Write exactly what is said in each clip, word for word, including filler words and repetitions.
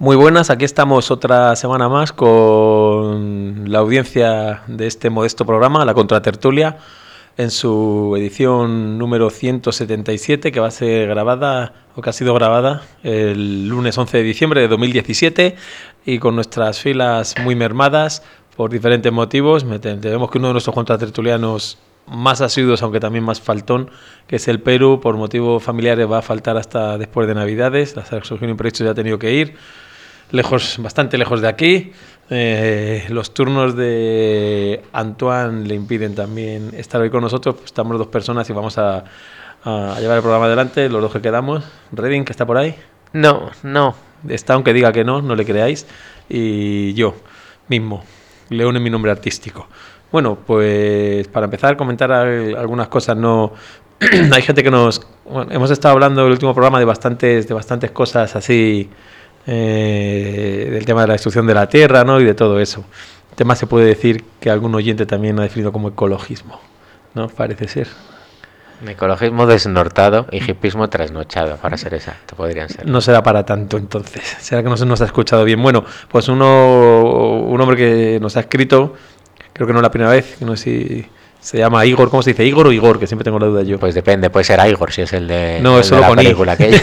Muy buenas, aquí estamos otra semana más con la audiencia de este modesto programa, La Contratertulia, en su edición número ciento setenta y siete, que va a ser grabada, o que ha sido grabada, el lunes once de diciembre de dos mil diecisiete, y con nuestras filas muy mermadas por diferentes motivos. Tenemos que uno de nuestros contratertulianos más asiduos, aunque también más faltón, que es el Perú, por motivos familiares va a faltar hasta después de Navidades. La surgido un imprevisto, ya ha tenido que ir lejos, bastante lejos de aquí. Eh, los turnos de Antoine le impiden también estar hoy con nosotros. Pues estamos dos personas y vamos a, a llevar el programa adelante, los dos que quedamos. Reding, que está por ahí. No, no. Está, aunque diga que no, no le creáis. Y yo mismo, León es mi nombre artístico. Bueno, pues para empezar, comentar algunas cosas. No, hay gente que nos... Bueno, hemos estado hablando en el último programa de bastantes, de bastantes cosas así, eh, del tema de la destrucción de la tierra, ¿no? Y de todo eso. El tema se puede decir que algún oyente también ha definido como ecologismo, ¿no? Parece ser. Ecologismo desnortado y hipismo trasnochado, para ser exacto, podrían ser. No será para tanto, entonces. Será que no se nos ha escuchado bien. Bueno, pues uno, un hombre que nos ha escrito... Creo que no es la primera vez, no sé si se llama Igor, ¿cómo se dice? ¿Igor o Igor? Que siempre tengo la duda yo. Pues depende, puede ser Igor si es el de, no, el eso de lo la película aquella.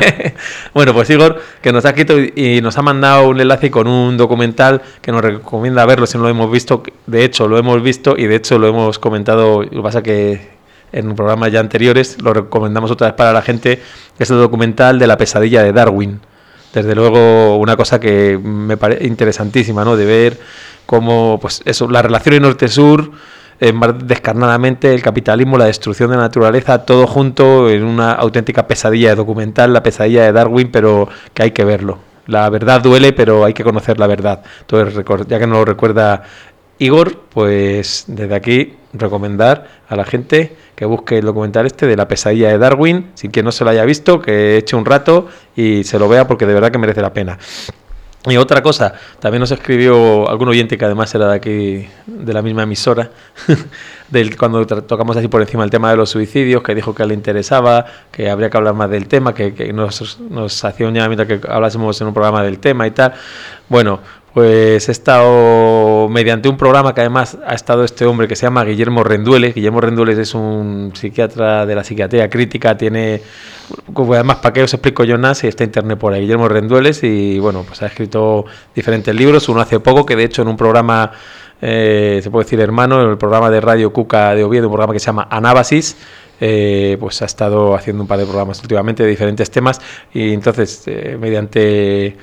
Bueno, pues Igor, que nos ha escrito y nos ha mandado un enlace con un documental que nos recomienda verlo si no lo hemos visto. De hecho, lo hemos visto y de hecho lo hemos comentado. Lo que pasa que en programas ya anteriores lo recomendamos otra vez para la gente. Es el documental de la pesadilla de Darwin. Desde luego, una cosa que me parece interesantísima, ¿no? De ver cómo, pues eso, las relaciones norte-sur, eh, más descarnadamente, el capitalismo, la destrucción de la naturaleza, todo junto en una auténtica pesadilla de documental, la pesadilla de Darwin, pero que hay que verlo. La verdad duele, pero hay que conocer la verdad. Entonces, ya que nos lo recuerda Igor, pues desde aquí recomendar a la gente que busque el documental este de la pesadilla de Darwin, sin que no se lo haya visto, que eche un rato y se lo vea, porque de verdad que merece la pena. Y otra cosa, también nos escribió algún oyente que además era de aquí, de la misma emisora, del, cuando tocamos así por encima el tema de los suicidios, que dijo que le interesaba, que habría que hablar más del tema, que, que nos, nos hacía un llamamiento a que hablásemos en un programa del tema y tal. Bueno, pues he estado mediante un programa que además ha estado este hombre que se llama Guillermo Rendueles. Guillermo Rendueles es un psiquiatra de la psiquiatría crítica, tiene, además, ¿para qué os explico yo nada si está internet por ahí? Guillermo Rendueles, y bueno, pues ha escrito diferentes libros, uno hace poco, que de hecho en un programa, eh, se puede decir hermano, en el programa de Radio Cuca de Oviedo, un programa que se llama Anábasis, eh, pues ha estado haciendo un par de programas últimamente de diferentes temas, y entonces, eh, mediante...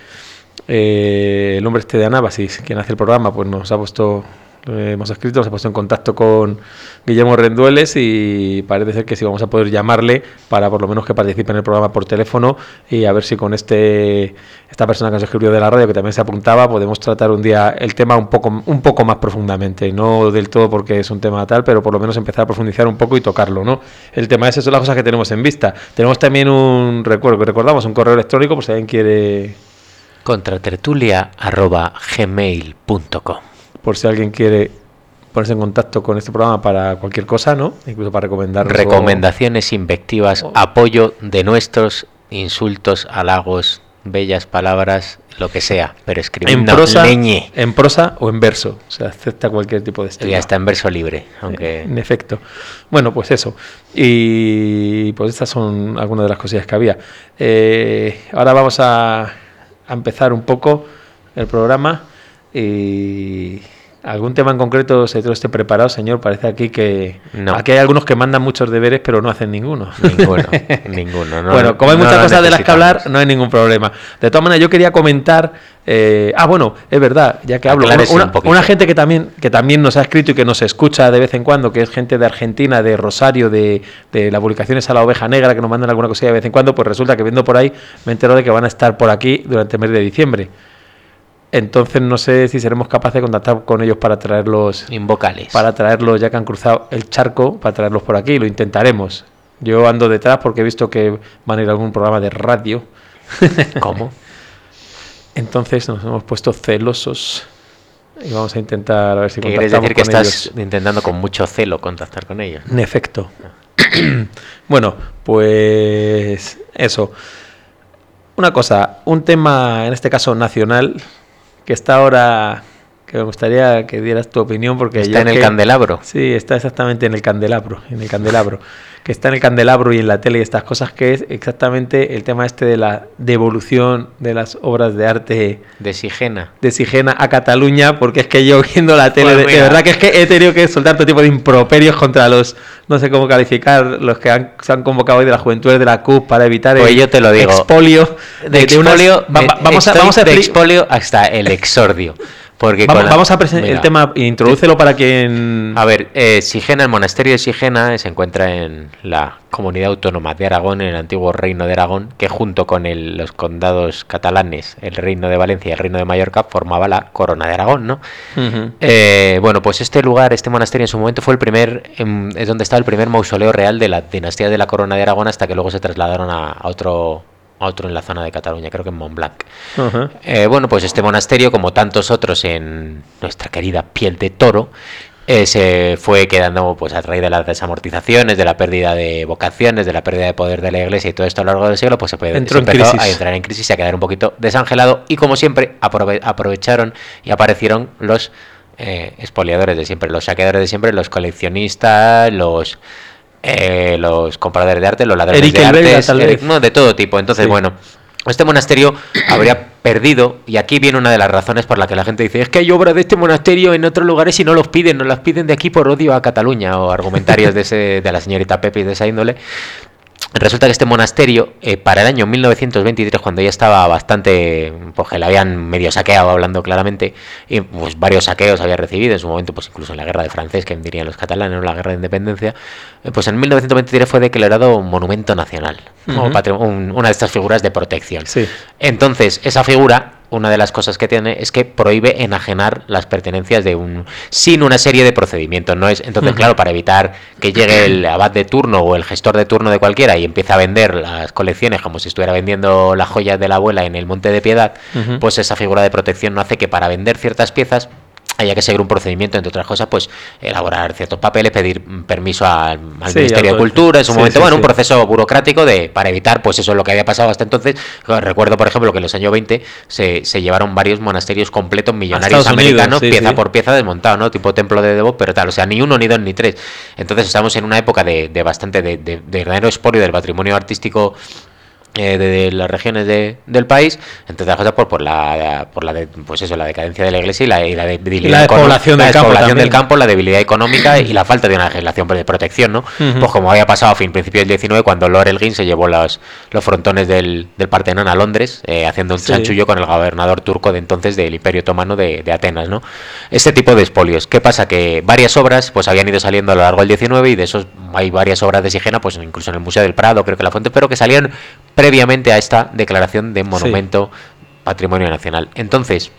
Eh, el hombre este de Anábasis, quien hace el programa, pues nos ha puesto, eh, hemos escrito, nos ha puesto en contacto con Guillermo Rendueles, y parece ser que sí vamos a poder llamarle para por lo menos que participe en el programa por teléfono, y a ver si con este esta persona que nos escribió de la radio, que también se apuntaba, podemos tratar un día el tema un poco un poco más profundamente, y no del todo porque es un tema tal, pero por lo menos empezar a profundizar un poco y tocarlo, ¿no? El tema es eso, son las cosas que tenemos en vista. Tenemos también un recuerdo, que recordamos, un correo electrónico, por si alguien quiere... contratertulia arroba gmail punto com. Por si alguien quiere ponerse en contacto con este programa para cualquier cosa, ¿no? Incluso para recomendarnos. Recomendaciones, invectivas, oh. apoyo de nuestros, insultos, halagos, bellas palabras, lo que sea, pero escribiendo en prosa, leñe. En prosa o en verso, o sea, acepta cualquier tipo de estilo. Ya está en verso libre, aunque... En efecto. Bueno, pues eso. Y pues estas son algunas de las cosillas que había. Eh, ahora vamos a... a empezar un poco el programa. Y algún tema en concreto se lo esté preparado, señor. Parece aquí que no. Aquí hay algunos que mandan muchos deberes pero no hacen ninguno. Ninguno, ninguno. No, bueno, como hay no muchas cosas de las que hablar, necesitamos. no hay ningún problema. De todas maneras, yo quería comentar. Eh, ah, bueno, es verdad, ya que hablo. Una, una, un una gente que también que también nos ha escrito y que nos escucha de vez en cuando, que es gente de Argentina, de Rosario, de, de las publicaciones a la Oveja Negra, que nos mandan alguna cosilla de vez en cuando, pues resulta que viendo por ahí me entero de que van a estar por aquí durante el mes de diciembre. Entonces no sé si seremos capaces de contactar con ellos para traerlos invocales, para traerlos ya que han cruzado el charco, para traerlos por aquí. Lo intentaremos. Yo ando detrás porque he visto que van a ir a algún programa de radio. ¿Cómo? Entonces nos hemos puesto celosos y vamos a intentar a ver si contactamos con ellos. ¿Quieres decir que estás intentando con mucho celo contactar con ellos? En efecto. Bueno, pues eso. una cosa, un tema, en este caso nacional, que está ahora, que me gustaría que dieras tu opinión, porque está en el que, candelabro. Sí, está exactamente en el candelabro, en el candelabro, que está en el candelabro y en la tele y estas cosas, que es exactamente el tema este de la devolución de las obras de arte de Sigena, de Sigena a Cataluña, porque es que yo viendo la tele, pues de, de verdad que es que he tenido que soltar todo tipo de improperios contra los, no sé cómo calificar, los que han, se han convocado hoy de las juventudes de la C U P para evitar pues el yo te lo digo. expolio de, de, expolio, de unas, va, vamos a vamos a de expolio hasta el exordio. Porque vamos, la, vamos a presentar el tema, introdúcelo para quien... A ver, eh, Sigena, el monasterio de Sigena se encuentra en la comunidad autónoma de Aragón, en el antiguo reino de Aragón, que junto con el, los condados catalanes, el reino de Valencia y el reino de Mallorca, formaba la corona de Aragón, ¿no? Uh-huh. Eh, bueno, pues este lugar, este monasterio en su momento fue el primer, eh, es donde estaba el primer mausoleo real de la dinastía de la corona de Aragón, hasta que luego se trasladaron a, a otro... otro en la zona de Cataluña, creo que en Montblanc. Uh-huh. Eh, bueno, pues este monasterio, como tantos otros en nuestra querida piel de toro, eh, se fue quedando pues a raíz de las desamortizaciones, de la pérdida de vocaciones, de la pérdida de poder de la Iglesia y todo esto a lo largo del siglo, pues se, puede, se empezó crisis. a entrar en crisis y a quedar un poquito desangelado, y como siempre aprove- aprovecharon y aparecieron los eh, expoliadores de siempre, los saqueadores de siempre, los coleccionistas, los... Eh, los compradores de arte, los ladrones Eric de arte, arte, no, de todo tipo. Entonces, sí. bueno, este monasterio habría perdido, y aquí viene una de las razones por la que la gente dice, es que hay obras de este monasterio en otros lugares y no los piden, no las piden de aquí por odio a Cataluña, o argumentarios de, ese, de la señorita Pepe y de esa índole. Resulta que este monasterio, eh, para el año mil novecientos veintitrés, cuando ya estaba bastante, pues que le habían medio saqueado, hablando claramente, y pues varios saqueos había recibido en su momento, pues incluso en la guerra de francés, que dirían los catalanes, ¿no? La guerra de independencia, eh, pues en mil novecientos veintitrés fue declarado un monumento nacional, uh-huh. o patri- un, una de estas figuras de protección. Sí. Entonces, esa figura, una de las cosas que tiene es que prohíbe enajenar las pertenencias de un sin una serie de procedimientos, no es entonces uh-huh. claro, para evitar que llegue el abad de turno o el gestor de turno de cualquiera y empiece a vender las colecciones como si estuviera vendiendo las joyas de la abuela en el Monte de Piedad, uh-huh. pues esa figura de protección no hace que para vender ciertas piezas haya que seguir un procedimiento, entre otras cosas, pues elaborar ciertos papeles, pedir permiso al, al sí, Ministerio de Cultura, en su sí, momento, sí, bueno, sí. un proceso burocrático de para evitar, pues eso es lo que había pasado hasta entonces. Recuerdo, por ejemplo, que en los años veinte se, se llevaron varios monasterios completos millonarios americanos, Unidos, sí, pieza sí. por pieza desmontado, ¿no? Tipo templo de Devot, pero tal, o sea, ni uno, ni dos, ni tres. Entonces estamos en una época de, de bastante, de, de, de verdadero expolio del patrimonio artístico Eh, de, de las regiones de, del país, entre otras cosas por, por la por la de, pues eso, la decadencia de la Iglesia y la, y la debilidad y la despoblación, la del, despoblación campo del campo, la debilidad económica y la falta de una legislación de protección, ¿no? Uh-huh. Pues como había pasado a fin principio del diecinueve, cuando Lord Elgin se llevó los, los frontones del, del Partenón a Londres, eh, haciendo un sí. chanchullo con el gobernador turco de entonces del Imperio Otomano de, de Atenas, ¿no? Este tipo de expolios. ¿Qué pasa? Que varias obras pues habían ido saliendo a lo largo del diecinueve, y de esos hay varias obras de Sigena, pues incluso en el Museo del Prado, creo que la fuente, pero que salieron previamente a esta declaración de monumento sí. patrimonio nacional. Entonces,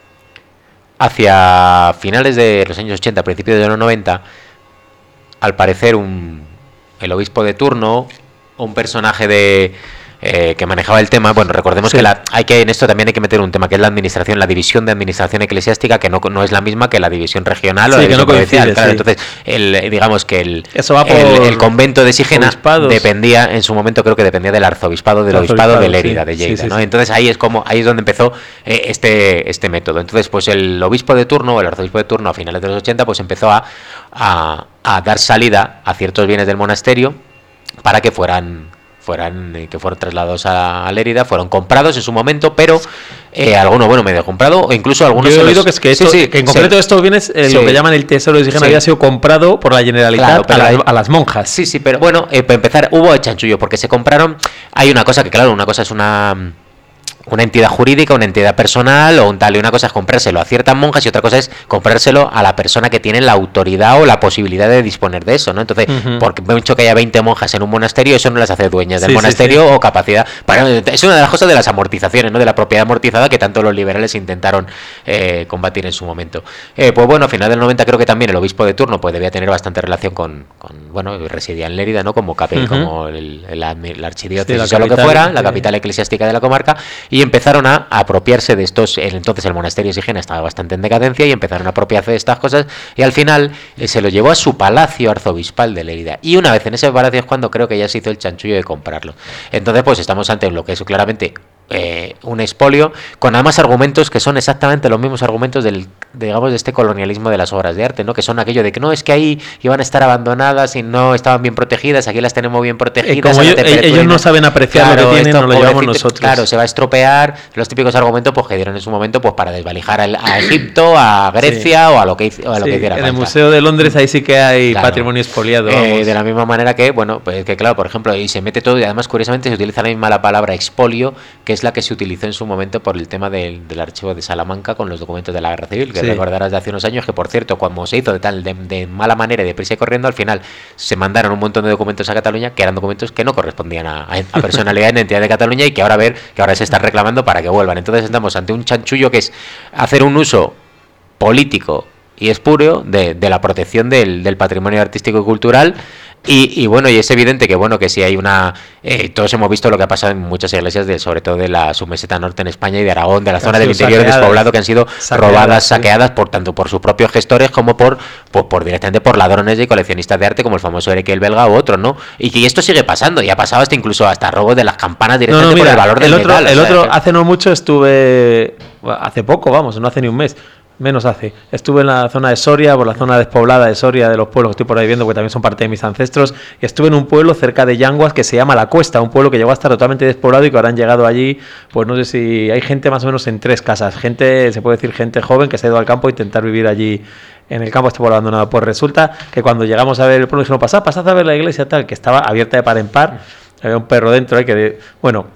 hacia finales de los años ochenta, principios de los noventa, al parecer un el obispo de turno, un personaje de eh, que manejaba el tema, bueno, recordemos sí. que la, hay que en esto también hay que meter un tema que es la administración, la división de administración eclesiástica, que no, no es la misma que la división regional sí, o la división no provincial, claro, sí. Entonces, el, digamos que el, Eso va por el, el convento de Sigena obispados. dependía, en su momento creo que dependía del arzobispado, del obispado de Lérida, sí. de Lleida, sí, sí, ¿no? Sí. Entonces ahí es como, ahí es donde empezó eh, este, este método. Entonces, pues el obispo de turno, o el arzobispo de turno a finales de los ochenta, pues empezó a, a, a dar salida a ciertos bienes del monasterio para que fueran fueran que fueron trasladados a, a Lérida, fueron comprados en su momento, pero eh, alguno bueno medio comprado, o incluso algunos yo he oído los... que es que, esto, sí, sí, que en concreto sí. estos bienes eh, sí. lo que llaman el tesoro de Sigena sí. había sido comprado por la Generalitat claro, a, la, a las monjas. Sí, sí, pero bueno, eh, para empezar hubo chanchullo porque se compraron. Hay una cosa que claro, una cosa es una una entidad jurídica, una entidad personal o un tal, y una cosa es comprárselo a ciertas monjas y otra cosa es comprárselo a la persona que tiene la autoridad o la posibilidad de disponer de eso, ¿no? Entonces, uh-huh. porque mucho que haya veinte monjas en un monasterio, eso no las hace dueñas del sí, monasterio sí, sí. o capacidad. Bueno, es una de las cosas de las amortizaciones, ¿no? De la propiedad amortizada que tanto los liberales intentaron eh, combatir en su momento. Eh, pues bueno, a final del noventa creo que también el obispo de turno pues debía tener bastante relación con, con bueno, residía en Lérida, ¿no? Como capi, uh-huh. como el, el, el archidiócesis sí, o lo que fuera, la capital sí. eclesiástica de la comarca, y empezaron a, a apropiarse de estos. Entonces el monasterio de Sigena estaba bastante en decadencia y empezaron a apropiarse de estas cosas, y al final eh, se lo llevó a su palacio arzobispal de Lérida, y una vez en ese palacio es cuando creo que ya se hizo el chanchullo de comprarlo. Entonces pues estamos ante lo que es claramente eh, un expolio, con además argumentos que son exactamente los mismos argumentos del, digamos, de este colonialismo de las obras de arte, ¿no? Que son aquello de que no, es que ahí iban a estar abandonadas y no estaban bien protegidas, aquí las tenemos bien protegidas. Eh, como ellos, ellos no saben apreciar claro, lo que tienen, esto, no lo llevamos nosotros. Claro, se va a estropear, los típicos argumentos pues que dieron en su momento pues para desvalijar a, a Egipto, a Grecia sí. o a lo que, o a lo sí, que hiciera en falta. el Museo de Londres ahí sí que hay claro. patrimonio expoliado. Eh, de la misma manera que, bueno, pues que claro, por ejemplo, y se mete todo y además curiosamente se utiliza la misma la palabra expolio, que es la que se utilizó en su momento por el tema del, del archivo de Salamanca con los documentos de la Guerra Civil, que sí. recordarás de hace unos años que, por cierto, cuando se hizo de tal de, de mala manera y de prisa y corriendo, al final se mandaron un montón de documentos a Cataluña que eran documentos que no correspondían a, a personalidad en entidad de Cataluña y que ahora ver que ahora se están reclamando para que vuelvan. Entonces estamos ante un chanchullo que es hacer un uso político y espúreo de, de la protección del, del patrimonio artístico y cultural. Y, y bueno, y es evidente que bueno que si hay una eh, todos hemos visto lo que ha pasado en muchas iglesias de, sobre todo de la submeseta norte en España y de Aragón, de la zona del interior saqueadas, despoblado, que han sido saqueadas, robadas, sí. saqueadas por tanto por sus propios gestores como por, por, por directamente por ladrones y coleccionistas de arte como el famoso Ereque el belga u otro, ¿no? Y que esto sigue pasando, y ha pasado hasta incluso hasta robos de las campanas directamente no, no, mira, por el valor del el otro, metal. El o sea, otro, que... hace no mucho estuve, hace poco, vamos, no hace ni un mes. Menos hace. Estuve en la zona de Soria, por la zona despoblada de Soria, de los pueblos que estoy por ahí viendo, que también son parte de mis ancestros, y estuve en un pueblo cerca de Llanguas que se llama La Cuesta, un pueblo que llegó a estar totalmente despoblado y que ahora han llegado allí, pues no sé si hay gente más o menos en tres casas, gente, se puede decir gente joven que se ha ido al campo a intentar vivir allí en el campo, este pueblo abandonado. Pues resulta que cuando llegamos a ver el pueblo, dijimos, pasad, pasad a ver la iglesia tal, que estaba abierta de par en par, había un perro dentro, hay que, de, bueno...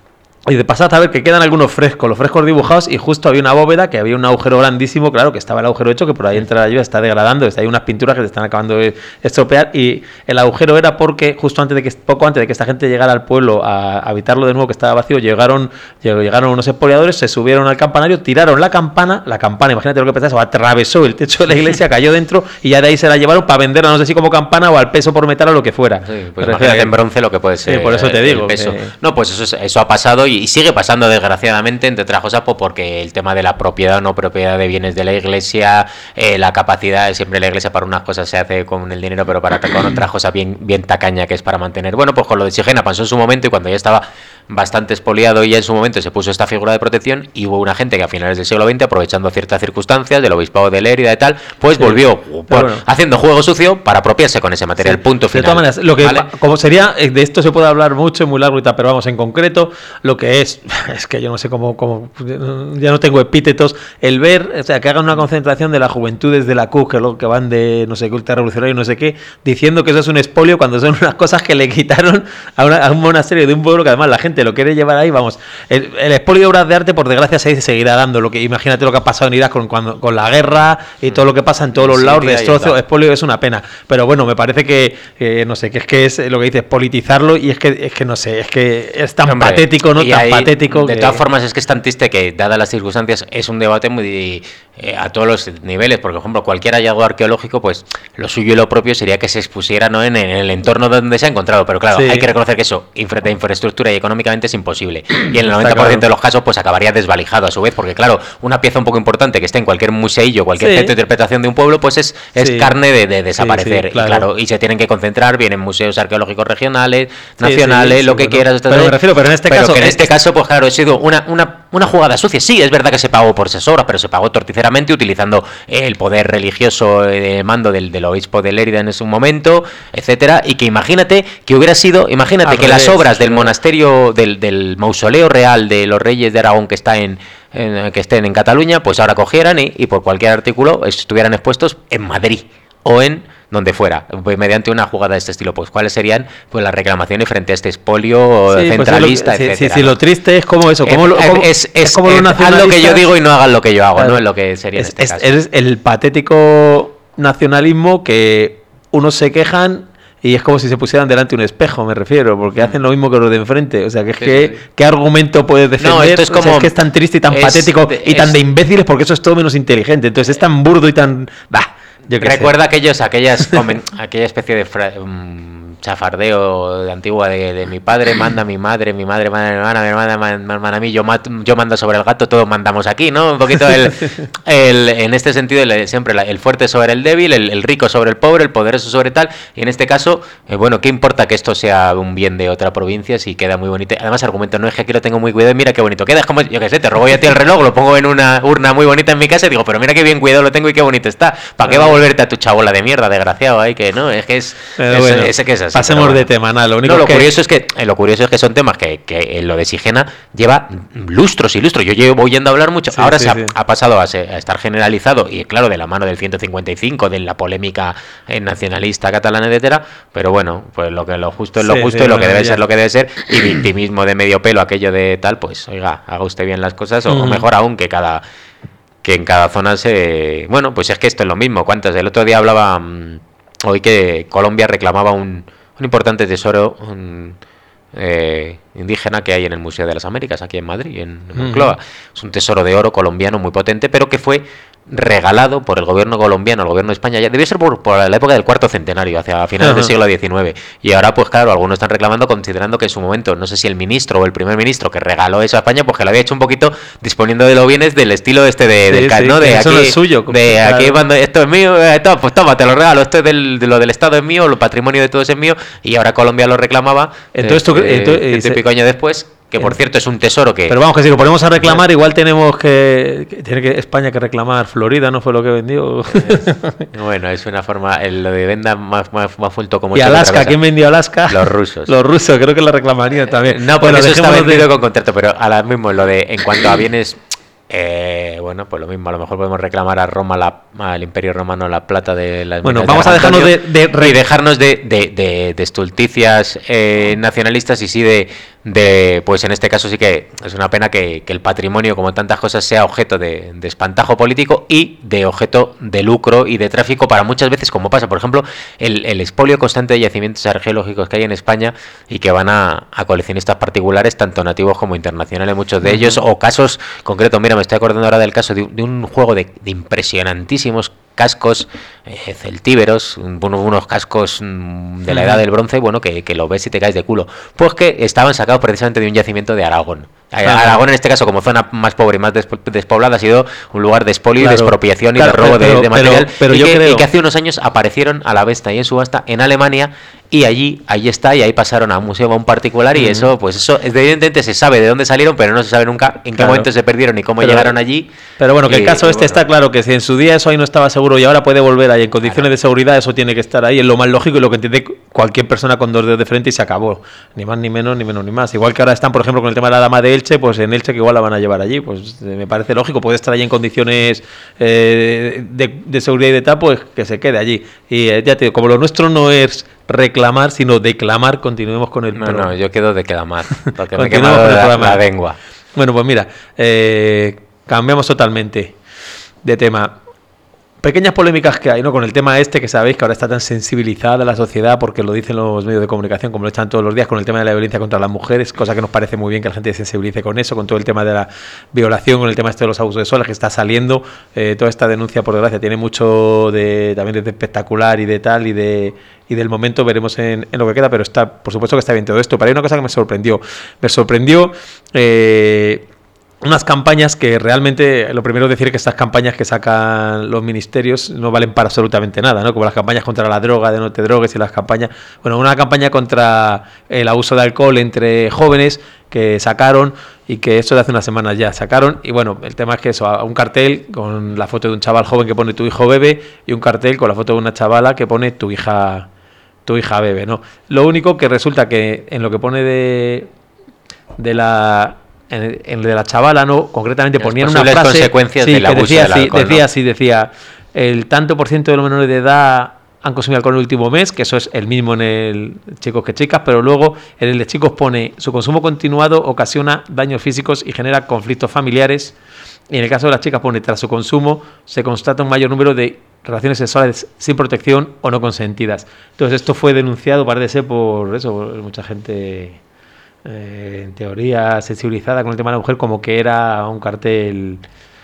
Y de pasada a ver que quedan algunos frescos, los frescos dibujados, y justo había una bóveda, que había un agujero grandísimo, claro, que estaba el agujero hecho, que por ahí entra la lluvia, está degradando, hay unas pinturas que se están acabando de estropear, y el agujero era porque justo antes de que, poco antes de que esta gente llegara al pueblo a habitarlo de nuevo, que estaba vacío, llegaron llegaron unos expoliadores, se subieron al campanario, tiraron la campana, la campana, imagínate lo que pensás, atravesó el techo de la iglesia, cayó dentro, y ya de ahí se la llevaron para venderla, no sé si como campana o al peso por metal o lo que fuera. Sí, pues imagínate en bronce lo que puede ser. Sí, por eso te digo. Peso. Que... No, pues eso, eso ha pasado y, y sigue pasando desgraciadamente, entre otras cosas, pues porque el tema de la propiedad o no propiedad de bienes de la iglesia, eh, la capacidad, siempre la iglesia para unas cosas se hace con el dinero, pero para con otras cosas bien, bien tacaña, que es para mantener. Bueno, pues con lo de Sigena pasó en su momento y cuando ya estaba bastante expoliado y ya en su momento se puso esta figura de protección y hubo una gente que a finales del siglo veinte, aprovechando ciertas circunstancias del obispado de Lérida y tal, pues sí, volvió por, bueno. haciendo juego sucio para apropiarse con ese material. Sí. Punto final. De todas maneras, lo que ¿vale? como sería, de esto se puede hablar mucho, muy largo y tal, pero vamos, en concreto, lo que es, es que yo no sé cómo, cómo ya no tengo epítetos, el ver, o sea, que hagan una concentración de las juventudes de la C U, que luego que van de no sé qué ultra revolucionario, no sé qué, diciendo que eso es un expolio cuando son unas cosas que le quitaron a, una, a un monasterio de un pueblo que además la gente lo quiere llevar ahí, vamos, el, el expolio de obras de arte por desgracia se seguirá dando, lo que imagínate lo que ha pasado en Irak con, cuando, con la guerra y todo lo que pasa en todos los sí, lados, destrozo, expolio es una pena, pero bueno, me parece que, eh, no sé, que es que es lo que dices, politizarlo y es que, es que no sé, es que es tan Hombre, patético, ¿no? Tan ahí, patético. De que... todas formas es que es tan triste que, dadas las circunstancias, es un debate muy eh, a todos los niveles, porque por ejemplo, cualquier hallazgo arqueológico, pues lo suyo y lo propio sería que se expusiera, ¿no? en, en el entorno donde se ha encontrado, pero claro, sí. hay que reconocer que eso, de infraestructura y económicamente es imposible. Y en el noventa por ciento de los casos pues acabaría desvalijado a su vez, porque claro, una pieza un poco importante que esté en cualquier museillo, cualquier sí. centro de interpretación de un pueblo, pues es, es sí. carne de, de desaparecer. Sí, sí, claro. Y claro, y se tienen que concentrar bien en museos arqueológicos regionales, nacionales, sí, sí, lo sí, que bueno. quieras. Pero me refiero, pero en este pero caso... Que en es, este es... caso, pues claro, ha sido una, una, una jugada sucia. Sí, es verdad que se pagó por esas obras, pero se pagó torticeramente utilizando el poder religioso de mando del, del obispo de Lérida en ese momento, etcétera, y que imagínate que hubiera sido, imagínate Al que revés, las obras del monasterio, del, del mausoleo real de los reyes de Aragón que está en, en que estén en Cataluña, pues ahora cogieran y, y por cualquier artículo estuvieran expuestos en Madrid o en donde fuera, pues mediante una jugada de este estilo. Pues cuáles serían pues las reclamaciones frente a este expolio sí, centralista, pues sí, lo, etcétera. Sí, sí, ¿no? Lo triste es como eso, como, es, lo, como es, es, es como es, lo haz lo que yo digo y no hagan lo que yo hago, claro. no es lo que sería es, en este es, caso. Es el patético nacionalismo que unos se quejan y es como si se pusieran delante un espejo, me refiero, porque hacen lo mismo que los de enfrente. O sea, que es sí, que, sí. ¿qué argumento puedes defender? No, esto es como... O sea, es que es tan triste y tan es, patético de, y tan es, de imbéciles porque eso es todo menos inteligente. Entonces es tan burdo y tan... Bah, yo recuerda sé. aquellos, aquellas, comen, aquella especie de... Fra, um, chafardeo de antigua de, de mi padre manda mi madre, mi madre manda mi hermana, mi hermana manda a mí, yo, mat, yo mando sobre el gato, todos mandamos aquí, ¿no? Un poquito el, el en este sentido el, siempre la, el fuerte sobre el débil, el, el rico sobre el pobre, el poderoso sobre tal, y en este caso, eh, bueno, ¿qué importa que esto sea un bien de otra provincia si queda muy bonito? Además, argumento, no es que aquí lo tengo muy cuidado, mira qué bonito queda, es como, yo qué sé, te robo yo a ti el reloj, lo pongo en una urna muy bonita en mi casa y digo, pero mira qué bien cuidado lo tengo y qué bonito está, ¿para qué va a volverte a tu chabola de mierda, desgraciado? Ahí que no, es que es, es, bueno, ese que es así. Pasemos bueno. de tema, nada, lo único no, lo que... curioso es que lo curioso es que son temas que, que lo de Sigena lleva lustros y lustros, yo llevo oyendo hablar mucho, sí, ahora sí, se sí. Ha, ha pasado a, ser, a estar generalizado y claro, de la mano del ciento cincuenta y cinco, de la polémica nacionalista catalana, etcétera, pero bueno, pues lo que lo justo es lo sí, justo sí, y lo que debe ya. ser lo que debe ser, y victimismo de medio pelo, aquello de tal, pues oiga, haga usted bien las cosas, o, mm. o mejor aún que cada que en cada zona se... Bueno, pues es que esto es lo mismo, ¿cuántas? El otro día hablaba mmm, hoy que Colombia reclamaba un, un importante tesoro un, eh, indígena que hay en el Museo de las Américas, aquí en Madrid, en, en Moncloa. Mm. Es un tesoro de oro colombiano muy potente, pero que fue regalado por el gobierno colombiano, el gobierno de España, ya debió ser por, por la época del cuarto centenario, hacia finales uh-huh. del siglo diecinueve, y ahora pues claro, algunos están reclamando considerando que en su momento, no sé si el ministro o el primer ministro que regaló eso a España, pues que lo había hecho un poquito disponiendo de los bienes del estilo este de, sí, del C A D, sí, ¿no? De eso aquí, no es suyo, de claro. aquí cuando esto es mío, esto, pues toma, te lo regalo, esto es del, de lo del Estado es mío, el patrimonio de todos es mío, y ahora Colombia lo reclamaba, entonces tú, eh, entonces, eh, ciento y pico años después. Que por cierto es un tesoro que... Pero vamos, que si lo ponemos a reclamar, igual tenemos que... que tiene que España que reclamar Florida, ¿no fue lo que vendió? Es, bueno, es una forma... El, lo de venda más, más, más vuelto como... ¿Y Alaska? ¿Quién vendió Alaska? Los rusos. Los rusos, creo que la reclamarían también. No, porque bueno, eso está vendido de... con contrato, pero ahora mismo lo de... En cuanto a bienes... Eh, bueno, pues lo mismo, a lo mejor podemos reclamar a Roma, la, al Imperio Romano, la plata de las bueno, vamos de a dejarnos de, de re... y dejarnos de, de, de, de estulticias eh, nacionalistas y sí de, de, pues en este caso sí que es una pena que, que el patrimonio, como tantas cosas, sea objeto de, de espantajo político y de objeto de lucro y de tráfico para muchas veces, como pasa, por ejemplo, el, el expolio constante de yacimientos arqueológicos que hay en España y que van a, a coleccionistas particulares, tanto nativos como internacionales, muchos de uh-huh. ellos, o casos concretos, mira, me estoy acordando ahora del caso de, de un juego de, de impresionantísimos cascos eh, celtíberos, unos, unos cascos mmm, de la edad del bronce, bueno, que, que lo ves y te caes de culo. Pues que estaban sacados precisamente de un yacimiento de Aragón. Claro. Aragón, en este caso, como zona más pobre y más despoblada, ha sido un lugar de expolio claro. y de expropiación y claro, de robo pero, de, de material. Pero, pero y, yo que, creo... y que hace unos años aparecieron a la venta y en subasta en Alemania, y allí, ahí está, y ahí pasaron a un museo, a un particular, y mm. eso, pues eso, evidentemente se sabe de dónde salieron, pero no se sabe nunca en qué claro. momento se perdieron y cómo pero, llegaron allí. Pero bueno, que y, el caso este bueno. está claro, que si en su día eso ahí no estaba seguro y ahora puede volver ahí en condiciones claro. de seguridad, eso tiene que estar ahí, es lo más lógico y lo que entiende cualquier persona con dos dedos de frente y se acabó. Ni más, ni menos, ni menos, ni más. Igual que ahora están, por ejemplo, con el tema de la dama de Elche, pues en Elche que igual la van a llevar allí, pues me parece lógico, puede estar allí en condiciones eh, de, de seguridad y de tal, pues que se quede allí. Y eh, ya te digo, como lo nuestro no es reclamar, sino declamar, continuemos con el No, programa. no, yo quedo de declamar, porque me he quemado la, la lengua. Bueno, pues mira, eh, cambiamos totalmente de tema. Pequeñas polémicas que hay, ¿no? Con el tema este, que sabéis que ahora está tan sensibilizada la sociedad, porque lo dicen los medios de comunicación, como lo echan todos los días, con el tema de la violencia contra las mujeres, cosa que nos parece muy bien que la gente se sensibilice con eso, con todo el tema de la violación, con el tema este de los abusos sexuales que está saliendo. Eh, toda esta denuncia, por desgracia, tiene mucho de también de espectacular y de tal, y de y del momento veremos en, en lo que queda, pero está, por supuesto que está bien todo esto. Pero hay una cosa que me sorprendió. Me sorprendió... Eh, unas campañas que realmente, lo primero es decir que estas campañas que sacan los ministerios no valen para absolutamente nada, ¿no? Como las campañas contra la droga, de no te drogues, y las campañas, bueno, una campaña contra el abuso de alcohol entre jóvenes que sacaron, y que eso de hace unas semanas ya sacaron, y bueno, el tema es que eso, un cartel con la foto de un chaval joven que pone tu hijo bebe, y un cartel con la foto de una chavala que pone tu hija tu hija bebe, ¿no? Lo único que resulta que en lo que pone de de la En, en de la chavala, no, concretamente ponían una frase consecuencias sí, del abuso decía, del alcohol, sí, decía ¿no? así, decía el tanto por ciento de los menores de edad han consumido alcohol en el último mes, que eso es el mismo en el chicos que chicas, pero luego en el de chicos pone su consumo continuado ocasiona daños físicos y genera conflictos familiares, y en el caso de las chicas pone tras su consumo se constata un mayor número de relaciones sexuales sin protección o no consentidas. Entonces esto fue denunciado, parece ser, por eso, por mucha gente Eh, en teoría sensibilizada con el tema de la mujer, como que era un cartel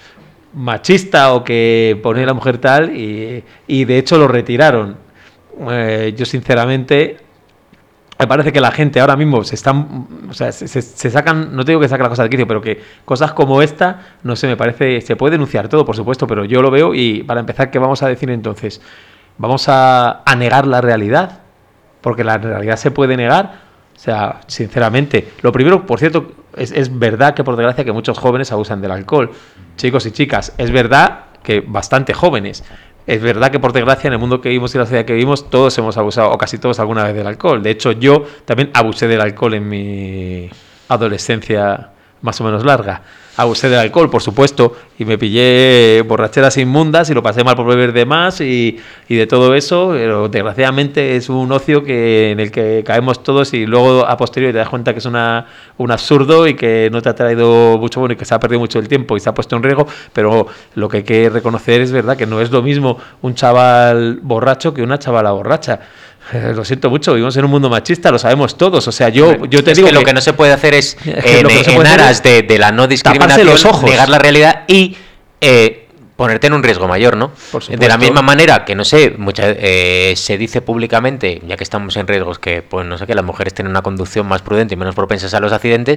machista o que ponía a la mujer tal, y, y de hecho lo retiraron. Eh, yo sinceramente me parece que la gente ahora mismo se están, o sea, se, se, se sacan, no te digo que saquen las cosas de quicio, pero que cosas como esta, no sé, me parece, se puede denunciar todo, por supuesto, pero yo lo veo y para empezar, ¿qué vamos a decir entonces? ¿Vamos a, a negar la realidad? Porque la realidad se puede negar, o sea, sinceramente. Lo primero, por cierto, es, es verdad que por desgracia que muchos jóvenes abusan del alcohol, chicos y chicas, es verdad que bastante jóvenes. Es verdad que, por desgracia, en el mundo que vivimos y la sociedad que vivimos, todos hemos abusado, o casi todos, alguna vez del alcohol. De hecho, yo también abusé del alcohol en mi adolescencia más o menos larga. Abusé del alcohol, por supuesto, y me pillé borracheras inmundas y lo pasé mal por beber de más y, y de todo eso, pero desgraciadamente es un ocio que en el que caemos todos y luego a posteriori te das cuenta que es una, un absurdo y que no te ha traído mucho bueno y que se ha perdido mucho el tiempo y se ha puesto en riesgo, pero lo que hay que reconocer es verdad que no es lo mismo un chaval borracho que una chavala borracha. Eh, lo siento mucho, vivimos en un mundo machista, lo sabemos todos. O sea, yo, yo te es digo que, que lo que no se puede hacer es, eh, no en, en aras de, de la no discriminación, los ojos, negar la realidad y eh, ponerte en un riesgo mayor, ¿no? De la misma manera que, no sé, mucha, eh, se dice públicamente, ya que estamos en riesgos, que, pues no sé, que las mujeres tienen una conducción más prudente y menos propensas a los accidentes,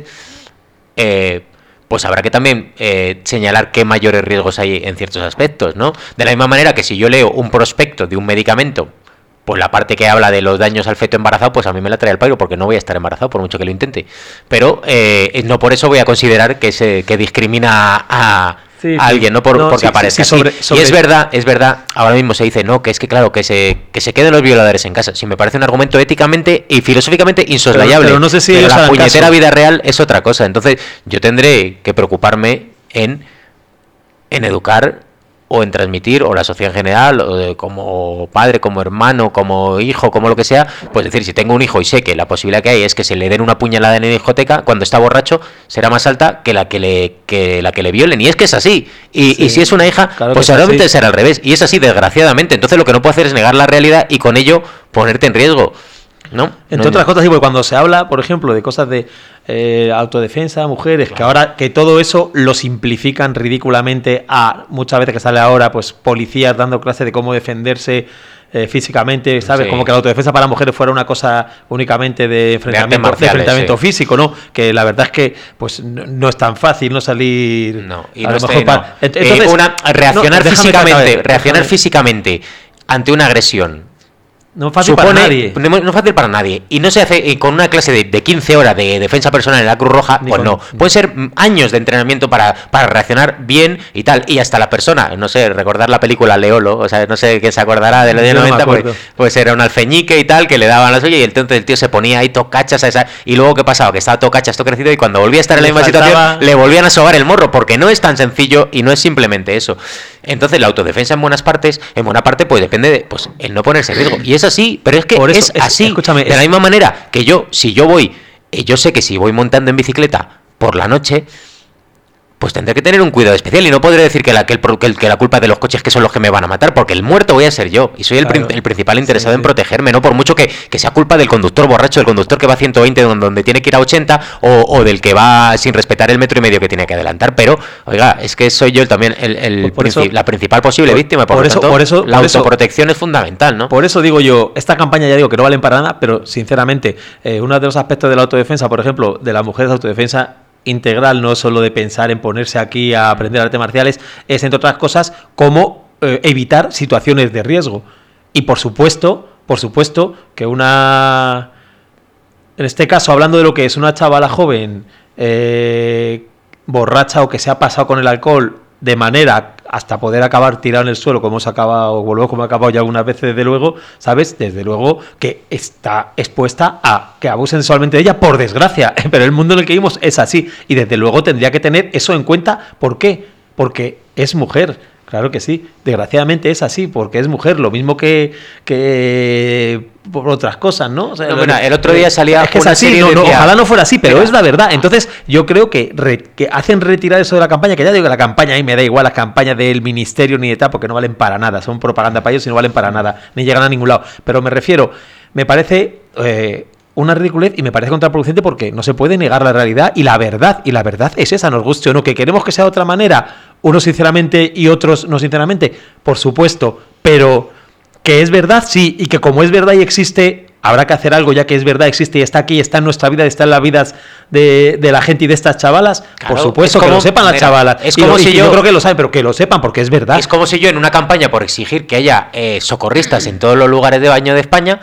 eh, pues habrá que también eh, señalar qué mayores riesgos hay en ciertos aspectos, ¿no? De la misma manera que si yo leo un prospecto de un medicamento, pues la parte que habla de los daños al feto embarazado, pues a mí me la trae el pairo, porque no voy a estar embarazado por mucho que lo intente. Pero eh, no por eso voy a considerar que se que discrimina a, sí, a alguien, no, por, no porque sí, aparezca sí, sí, sobre, sobre... Y es verdad, es verdad, ahora mismo se dice, no, que es que claro, que se que se queden los violadores en casa. Sí, me parece un argumento éticamente y filosóficamente insoslayable. Pero, pero no sé si pero ellos la puñetera caso. vida real es otra cosa. Entonces, yo tendré que preocuparme en, en educar o en transmitir, o la sociedad en general, o de, como padre, como hermano, como hijo, como lo que sea, pues decir, si tengo un hijo y sé que la posibilidad que hay es que se le den una puñalada en la discoteca, cuando está borracho, será más alta que la que le que la que le violen, y es que es así, y, sí, y si es una hija, claro, pues seguramente será al revés, y es así desgraciadamente. Entonces lo que no puedo hacer es negar la realidad y con ello ponerte en riesgo. No, entre no, otras no. cosas, sí, porque cuando se habla, por ejemplo, de cosas de eh, autodefensa, mujeres, claro, que ahora que todo eso lo simplifican ridículamente a muchas veces que sale ahora, pues policías dando clases de cómo defenderse eh, físicamente, ¿sabes? Sí. Como que la autodefensa para mujeres fuera una cosa únicamente de enfrentamiento, de, de enfrentamiento sí. físico, ¿no? Que la verdad es que pues no, no es tan fácil no salir. No, y a no lo esté, mejor no. para... Entonces, eh, una, reaccionar no, físicamente, reaccionar físicamente ante una agresión. No es fácil supone, para nadie. No, no es fácil para nadie. Y no se hace eh, con una clase de, de quince horas de defensa personal en la Cruz Roja, Ni pues con... no. Pueden ser años de entrenamiento para, para reaccionar bien y tal. Y hasta la persona, no sé, recordar la película Leolo, o sea, no sé quién se acordará de los años noventa, pues, pues era un alfeñique y tal, que le daban la suya y entonces el tío se ponía ahí tocachas a esa. Y luego, ¿qué pasaba? Que estaba tocachas, todo crecido y cuando volvía a estar en la misma faltaba... situación, le volvían a sobar el morro, porque no es tan sencillo y no es simplemente eso. Entonces, la autodefensa en buenas partes, en buena parte, pues depende de pues el no ponerse en riesgo. Y es así, pero es que Por eso, es así. Es, escúchame, de es... la misma manera que yo, si yo voy, yo sé que si voy montando en bicicleta por la noche, pues tendré que tener un cuidado especial y no podré decir que la, que, el, que, el, que la culpa de los coches que son los que me van a matar, porque el muerto voy a ser yo y soy el, claro. el principal interesado sí, en protegerme, no por mucho que, que sea culpa del conductor borracho, del conductor que va a ciento veinte donde, donde tiene que ir a ochenta o, o del que va sin respetar el metro y medio que tiene que adelantar, pero oiga, es que soy yo también el, el por princip, eso, la principal posible por, víctima, por, por lo eso, tanto, por eso, la por autoprotección eso, es fundamental, ¿no? Por eso digo yo, esta campaña ya digo que no valen para nada, pero sinceramente, eh, uno de los aspectos de la autodefensa, por ejemplo, de las mujeres de autodefensa integral, no solo de pensar en ponerse aquí a aprender artes marciales, es entre otras cosas cómo eh, evitar situaciones de riesgo. Y por supuesto, por supuesto que una, en este caso hablando de lo que es una chavala joven eh, borracha o que se ha pasado con el alcohol de manera hasta poder acabar tirado en el suelo, como hemos acabado, o volvemos como ha acabado ya algunas veces, desde luego, ¿sabes? Desde luego que está expuesta a que abusen sexualmente de ella, por desgracia, pero el mundo en el que vivimos es así, y desde luego tendría que tener eso en cuenta. ¿Por qué? Porque es mujer. Claro que sí, desgraciadamente es así, porque es mujer, lo mismo que, que por otras cosas, ¿no? O sea, no bueno, el otro día salía es que es así, no, no, ojalá no fuera así, pero Mira. es la verdad. Entonces yo creo que, re, que hacen retirar eso de la campaña, que ya digo que la campaña, ahí me da igual las campañas del ministerio ni de tal, porque no valen para nada, son propaganda para ellos y no valen para nada, ni llegan a ningún lado. Pero me refiero, me parece... Eh, una ridiculez y me parece contraproducente porque no se puede negar la realidad y la verdad, y la verdad es esa, nos guste o no, que queremos que sea de otra manera, unos sinceramente y otros no sinceramente, por supuesto, pero que es verdad, sí, y que como es verdad y existe, habrá que hacer algo, ya que es verdad, existe y está aquí, está en nuestra vida, está en las vidas de, de la gente y de estas chavalas. Claro, por supuesto como, que lo sepan las mira, chavalas. Es como y, si y yo, yo creo que lo saben, pero que lo sepan, porque es verdad. Es como si yo en una campaña por exigir que haya eh, socorristas en todos los lugares de baño de España,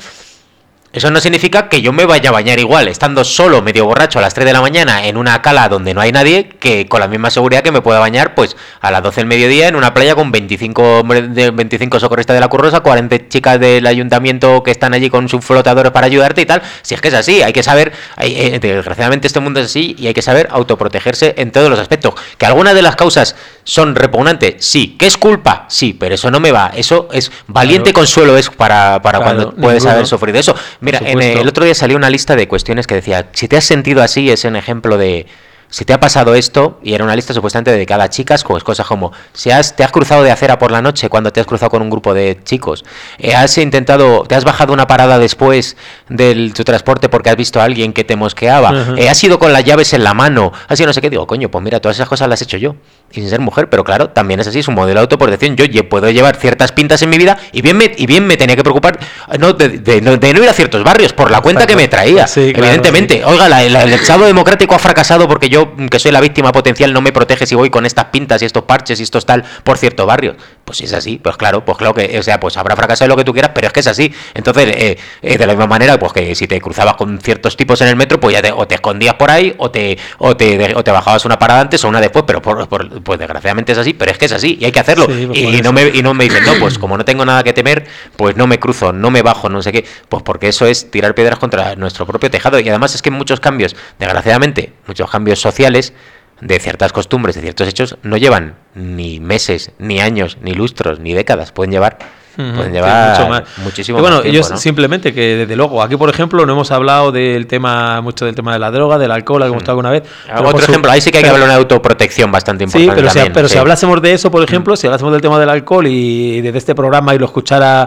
eso no significa que yo me vaya a bañar igual, estando solo, medio borracho, a las tres de la mañana en una cala donde no hay nadie, que con la misma seguridad que me pueda bañar pues a las doce del mediodía en una playa con veinticinco, veinticinco socorristas de la Cruz Rosa, cuarenta chicas del ayuntamiento que están allí con sus flotadores para ayudarte y tal. Si es que es así, hay que saber, hay, eh, desgraciadamente este mundo es así y hay que saber autoprotegerse en todos los aspectos. Que algunas de las causas son repugnantes, sí. ¿Que es culpa? Sí, pero eso no me va, eso es valiente claro. Consuelo es para, para claro, cuando puedes ninguno. Haber sufrido eso. Mira, en el otro día salió una lista de cuestiones que decía, si te has sentido así, es un ejemplo de, si te ha pasado esto, y era una lista supuestamente dedicada a chicas, pues cosas como, si has, te has cruzado de acera por la noche cuando te has cruzado con un grupo de chicos, eh, has intentado, te has bajado una parada después de tu transporte porque has visto a alguien que te mosqueaba, uh-huh. eh, has ido con las llaves en la mano, has ido no sé qué, digo, coño, pues mira, todas esas cosas las he hecho yo, y sin ser mujer, pero claro, también es así, es un modelo de autoprotección, yo puedo llevar ciertas pintas en mi vida, y bien me, y bien me tenía que preocupar no, de, de, de, de no ir a ciertos barrios, por la cuenta que me traía, sí, claro, evidentemente, sí. Oiga, la, la, el Estado democrático ha fracasado porque yo, que soy la víctima potencial, no me protege si voy con estas pintas y estos parches y estos tal por cierto barrio. Pues si es así, pues claro, pues claro que, o sea, pues habrá fracasado lo que tú quieras, pero es que es así. Entonces, eh, eh, de la misma manera, pues que si te cruzabas con ciertos tipos en el metro, pues ya te, o te escondías por ahí, o te, o te, de, o te bajabas una parada antes o una después, pero por, por, pues desgraciadamente es así, pero es que es así y hay que hacerlo. Sí, pues y, y no me y no me dicen, no, pues como no tengo nada que temer, pues no me cruzo, no me bajo, no sé qué, pues porque eso es tirar piedras contra nuestro propio tejado. Y además es que muchos cambios, desgraciadamente, muchos cambios sociales de ciertas costumbres, de ciertos hechos, no llevan ni meses, ni años, ni lustros, ni décadas, pueden llevar uh-huh, pueden llevar sí, mucho más. Muchísimo y bueno, más tiempo, yo ¿no? Simplemente que desde luego, aquí por ejemplo no hemos hablado del tema, mucho del tema de la droga, del alcohol, que hemos estado alguna vez. Otro su... ejemplo, ahí sí que hay pero, que hablar de una autoprotección bastante importante. Sí, pero, también, si, pero sí. si hablásemos de eso, por ejemplo, si hablásemos del tema del alcohol y desde este programa y lo escuchara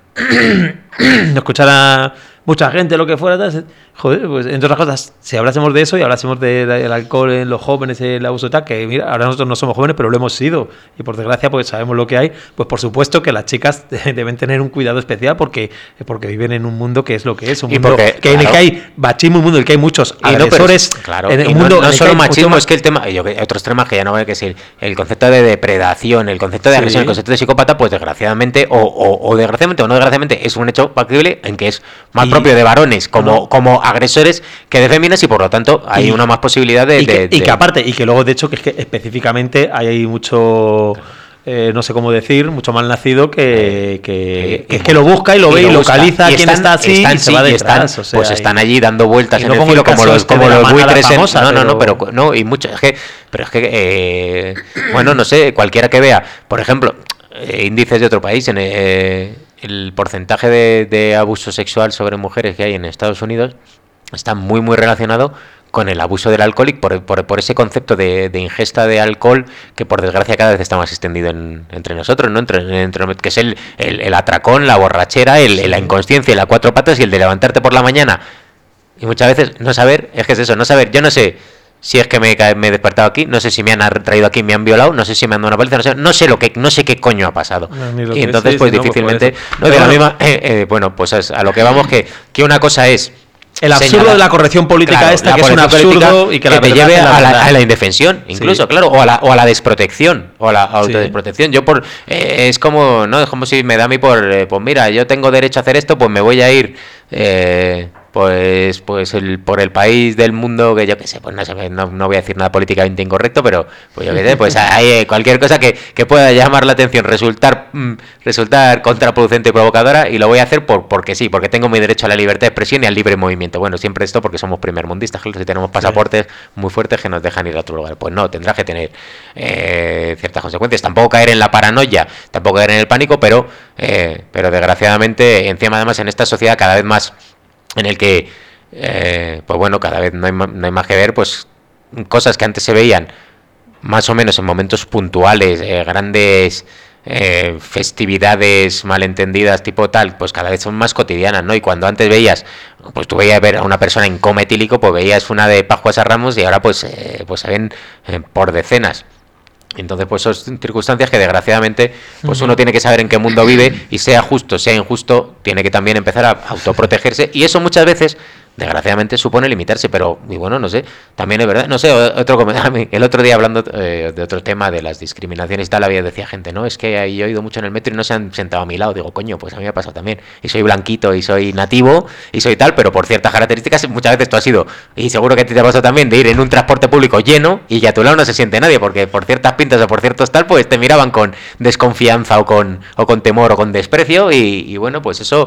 lo escuchara mucha gente, lo que fuera, tal, joder, pues entre otras cosas, si hablásemos de eso y hablásemos del de, de alcohol en los jóvenes, el abuso tal, que mira, ahora nosotros no somos jóvenes, pero lo hemos sido, y por desgracia pues sabemos lo que hay, pues por supuesto que las chicas deben tener un cuidado especial porque, porque viven en un mundo que es lo que es, un mundo porque, que, claro. en el que hay machismo, un mundo en el que hay muchos y agresores, no, pero, claro, en el y mundo no, no solo machismo, mucho... es que el tema, yo, otros temas que ya no voy a decir, el concepto de depredación, el concepto de agresión, sí. El concepto de psicópata, pues desgraciadamente, o, o, o desgraciadamente o no desgraciadamente, es un hecho factible en que es más y, propio de varones como, no. como agresores que de féminas y por lo tanto hay y, una más posibilidad de... Y que, de, de... y que aparte, y que luego de hecho que es que específicamente hay mucho... Eh, no sé cómo decir, mucho mal nacido que, que, que es que lo busca y lo y ve lo y localiza a quien está así están, y se va detrás. Están, o sea, pues y, están allí dando vueltas en no el cielo como los, como los buitres en... No, no, no, pero no, y mucho, es que, pero es que, eh, bueno, no sé, cualquiera que vea, por ejemplo, eh, índices de otro país, en eh, el porcentaje de, de abuso sexual sobre mujeres que hay en Estados Unidos está muy, muy relacionado con el abuso del alcohol y por, por, por ese concepto de, de ingesta de alcohol que por desgracia cada vez está más extendido en, entre nosotros, ¿no? Entre, entre, que es el, el, el atracón, la borrachera, el, sí. la inconsciencia, la cuatro patas y el de levantarte por la mañana y muchas veces no saber, es que es eso, no saber, yo no sé si es que me, me he despertado aquí, no sé si me han traído aquí, me han violado, no sé si me han dado una paliza, no sé, no sé lo que, no sé qué coño ha pasado. No, y entonces, pues sí, difícilmente, no, de la misma, eh, eh, bueno, pues es a lo que vamos que, que una cosa es el absurdo señalar. De la corrección política claro, esta, que es un absurdo y que, que la te lleve a la, a la indefensión, incluso, sí. claro, o a la, o a la desprotección, o a la autodesprotección. Sí. Yo por eh, es como, no, es como si me da a mí por, eh, pues mira, yo tengo derecho a hacer esto, pues me voy a ir, eh, pues, pues el, por el país del mundo que yo qué sé, pues no sé, no, no voy a decir nada políticamente incorrecto, pero pues yo qué sé, pues hay cualquier cosa que, que pueda llamar la atención, resultar, mm, resultar contraproducente y provocadora, y lo voy a hacer por, porque sí, porque tengo mi derecho a la libertad de expresión y al libre movimiento. Bueno, siempre esto porque somos primermundistas, claro, si tenemos pasaportes sí. muy fuertes que nos dejan ir a otro lugar. Pues no, tendrá que tener eh, ciertas consecuencias. Tampoco caer en la paranoia, tampoco caer en el pánico, pero, eh, pero desgraciadamente, encima además en esta sociedad cada vez más en el que, eh, pues bueno, cada vez no hay, no hay más que ver, pues cosas que antes se veían más o menos en momentos puntuales, eh, grandes eh, festividades malentendidas tipo tal, pues cada vez son más cotidianas, ¿no? Y cuando antes veías, pues tú veías ver a una persona en coma etílico, pues veías una de Pascuas a Ramos y ahora pues, eh, pues se ven eh, por decenas. Entonces, pues son circunstancias que desgraciadamente pues uno tiene que saber en qué mundo vive y sea justo, sea injusto, tiene que también empezar a autoprotegerse y eso muchas veces, desgraciadamente, supone limitarse, pero, y bueno, no sé, también es verdad, no sé, otro comentario, el otro día hablando eh, de otro tema, de las discriminaciones y tal, había decía gente, no, es que he ido mucho en el metro y no se han sentado a mi lado, digo, coño, pues a mí me ha pasado también, y soy blanquito, y soy nativo, y soy tal, pero por ciertas características, muchas veces tú has ido, y seguro que a ti te ha pasado también, de ir en un transporte público lleno, y que a tu lado no se siente nadie, porque por ciertas pintas o por ciertos tal, pues te miraban con desconfianza, o con, o con temor, o con desprecio, y, y bueno, pues eso,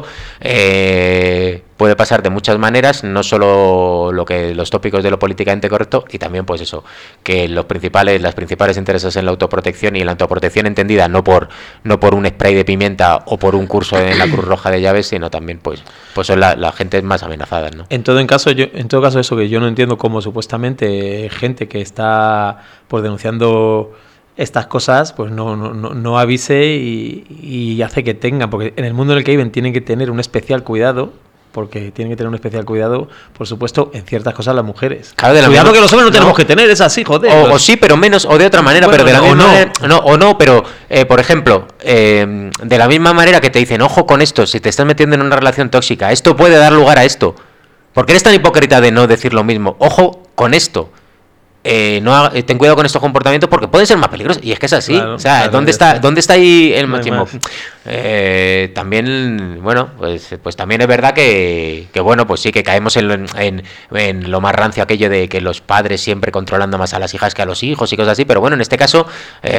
eh... puede pasar de muchas maneras, no solo lo que los tópicos de lo políticamente correcto, y también pues eso, que los principales, las principales intereses en la autoprotección y en la autoprotección entendida no por no por un spray de pimienta o por un curso en la Cruz Roja de Llaves, sino también pues pues son la, la gente más amenazada, ¿no? En todo en caso, yo, en todo caso eso que yo no entiendo cómo supuestamente gente que está pues denunciando estas cosas, pues no, no, no, no avise y, y hace que tengan, porque en el mundo en el que viven tienen que tener un especial cuidado, porque tienen que tener un especial cuidado, por supuesto, en ciertas cosas las mujeres. Claro, de la cuidado misma... que los hombres no tenemos no. que tener, es así, joder. O, pues... o sí, pero menos, o de otra manera, bueno, pero de la no, misma no. manera, no, o no, pero, eh, por ejemplo, eh, de la misma manera que te dicen, ojo con esto, si te estás metiendo en una relación tóxica, esto puede dar lugar a esto. ¿Por qué eres tan hipócrita de no decir lo mismo? Ojo con esto. Eh, no haga, ten cuidado con estos comportamientos porque pueden ser más peligrosos y es que es así, claro, o sea, claro, ¿dónde está, está. dónde está ahí el no machismo? Eh, también, bueno, pues, pues también es verdad que, que bueno, pues sí que caemos en lo, en, en lo más rancio aquello de que los padres siempre controlando más a las hijas que a los hijos y cosas así, pero bueno, en este caso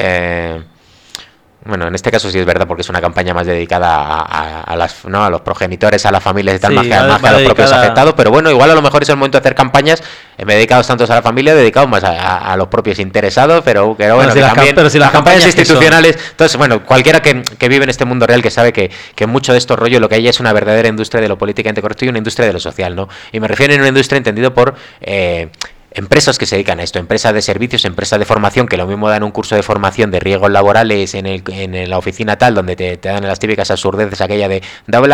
eh, bueno, en este caso sí es verdad porque es una campaña más dedicada a, a, a las, ¿no? a los progenitores, a las familias y tal, sí, más que, va, más que a los propios afectados, pero bueno, igual a lo mejor es el momento de hacer campañas en vez de dedicados tantos a la familia, dedicados más a, a, a los propios interesados, pero, pero bueno, pero si también, pero si las, las campañas, campañas institucionales, son... entonces bueno, cualquiera que, que vive en este mundo real que sabe que, que mucho de estos rollos lo que hay es una verdadera industria de lo políticamente correcto y una industria de lo social, ¿no? Y me refiero a una industria entendido por... Eh, empresas que se dedican a esto, empresas de servicios, empresas de formación, que lo mismo dan un curso de formación de riesgos laborales en, el, en la oficina tal, donde te, te dan las típicas absurdeces, aquella de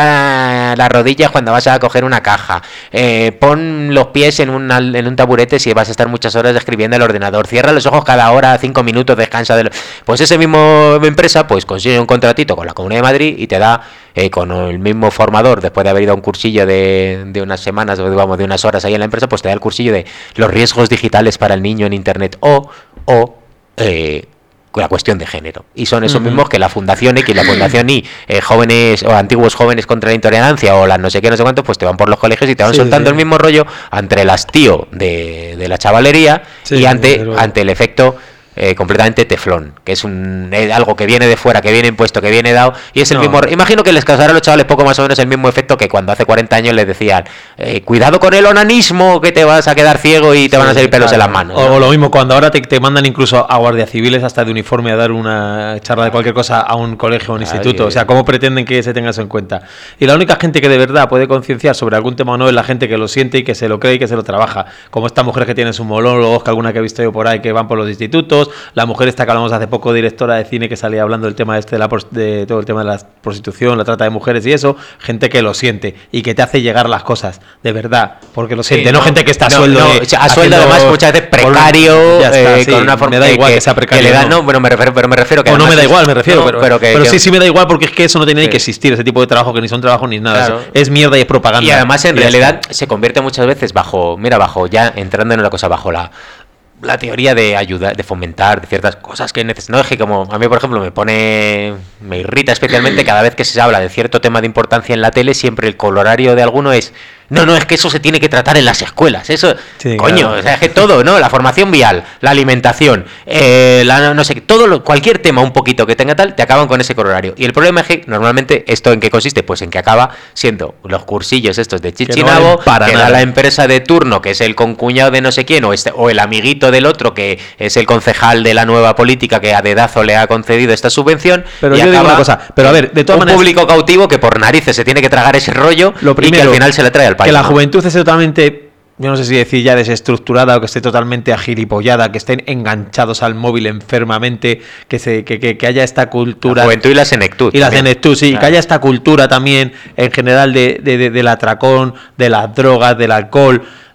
dobla las rodillas cuando vas a coger una caja, eh, pon los pies en, una, en un taburete si vas a estar muchas horas escribiendo el ordenador, cierra los ojos cada hora, cinco minutos, descansa de lo... Pues ese mismo empresa pues consigue un contratito con la Comunidad de Madrid y te da eh, con el mismo formador, después de haber ido a un cursillo de, de unas semanas o digamos de unas horas ahí en la empresa, pues te da el cursillo de los riesgos digitales para el niño en internet o, o eh, la cuestión de género. Y son esos uh-huh. mismos que la Fundación X, la Fundación Y, eh, jóvenes o antiguos jóvenes contra la intolerancia o las no sé qué, no sé cuánto, pues te van por los colegios y te van sí, soltando sí. el mismo rollo entre el hastío de, de la chavalería sí, y ante, ante el efecto Eh, completamente teflón, que es un eh, algo que viene de fuera, que viene impuesto, que viene dado, y es el no. mismo, imagino que les causará a los chavales poco más o menos el mismo efecto que cuando hace cuarenta años les decían eh, cuidado con el onanismo, que te vas a quedar ciego y te sí, van a salir pelos claro. en las manos, o, ¿no? o lo mismo cuando ahora te, te mandan incluso a guardias civiles hasta de uniforme a dar una charla de cualquier cosa a un colegio o un Ay, instituto, o sea, ¿cómo pretenden que se tenga eso en cuenta? Y la única gente que de verdad puede concienciar sobre algún tema o no es la gente que lo siente y que se lo cree y que se lo trabaja, como estas mujeres que tienen sus monólogos, que alguna que he visto yo por ahí que van por los institutos, la mujer está que hablamos hace poco, directora de cine, que salía hablando del tema este de, la, de todo el tema de la prostitución, la trata de mujeres y eso, gente que lo siente y que te hace llegar las cosas, de verdad, porque lo siente, sí, no, no gente que está a no, sueldo. No, de, a sueldo además muchas veces precario, está, eh, sí, con una forma me da igual que, que sea precario. Que le da, no, bueno, me refiero, pero me refiero que o no me da igual, me refiero, no, pero, pero, que, pero que, sí, sí me da igual porque es que eso no tiene sí. ni que existir, ese tipo de trabajo que ni son trabajo ni nada, claro. es, es mierda y es propaganda. Y además en realidad está. se convierte muchas veces bajo, mira, bajo, ya entrando en una cosa, bajo la la teoría de ayudar, de fomentar de ciertas cosas que necesitan. No es que como a mí, por ejemplo, me pone, me irrita especialmente cada vez que se habla de cierto tema de importancia en la tele, siempre el colorario de alguno es no, no, es que eso se tiene que tratar en las escuelas. Eso, sí, coño, claro. o sea, es que todo, ¿no? La formación vial, la alimentación, eh, la, no sé, todo lo, cualquier tema un poquito que tenga tal, te acaban con ese colorario. Y el problema es que normalmente esto en qué consiste, pues en que acaba siendo los cursillos estos de chichinabo, que, no que da la empresa de turno, que es el concuñado de no sé quién, o este, o el amiguito del otro, que es el concejal de la nueva política que a dedazo le ha concedido esta subvención. Pero y yo digo una cosa, pero a ver, de todas un maneras, público cautivo que por narices se tiene que tragar ese rollo lo primero, y que al final se le trae al país. Que la ¿no? juventud esté totalmente, yo no sé si decir ya desestructurada o que esté totalmente agilipollada, que estén enganchados al móvil enfermamente, que se que, que, que haya esta cultura. La juventud y la senectud. Y la senectud, sí, claro. que haya esta cultura también en general de, de, de, del atracón, de las drogas, del alcohol,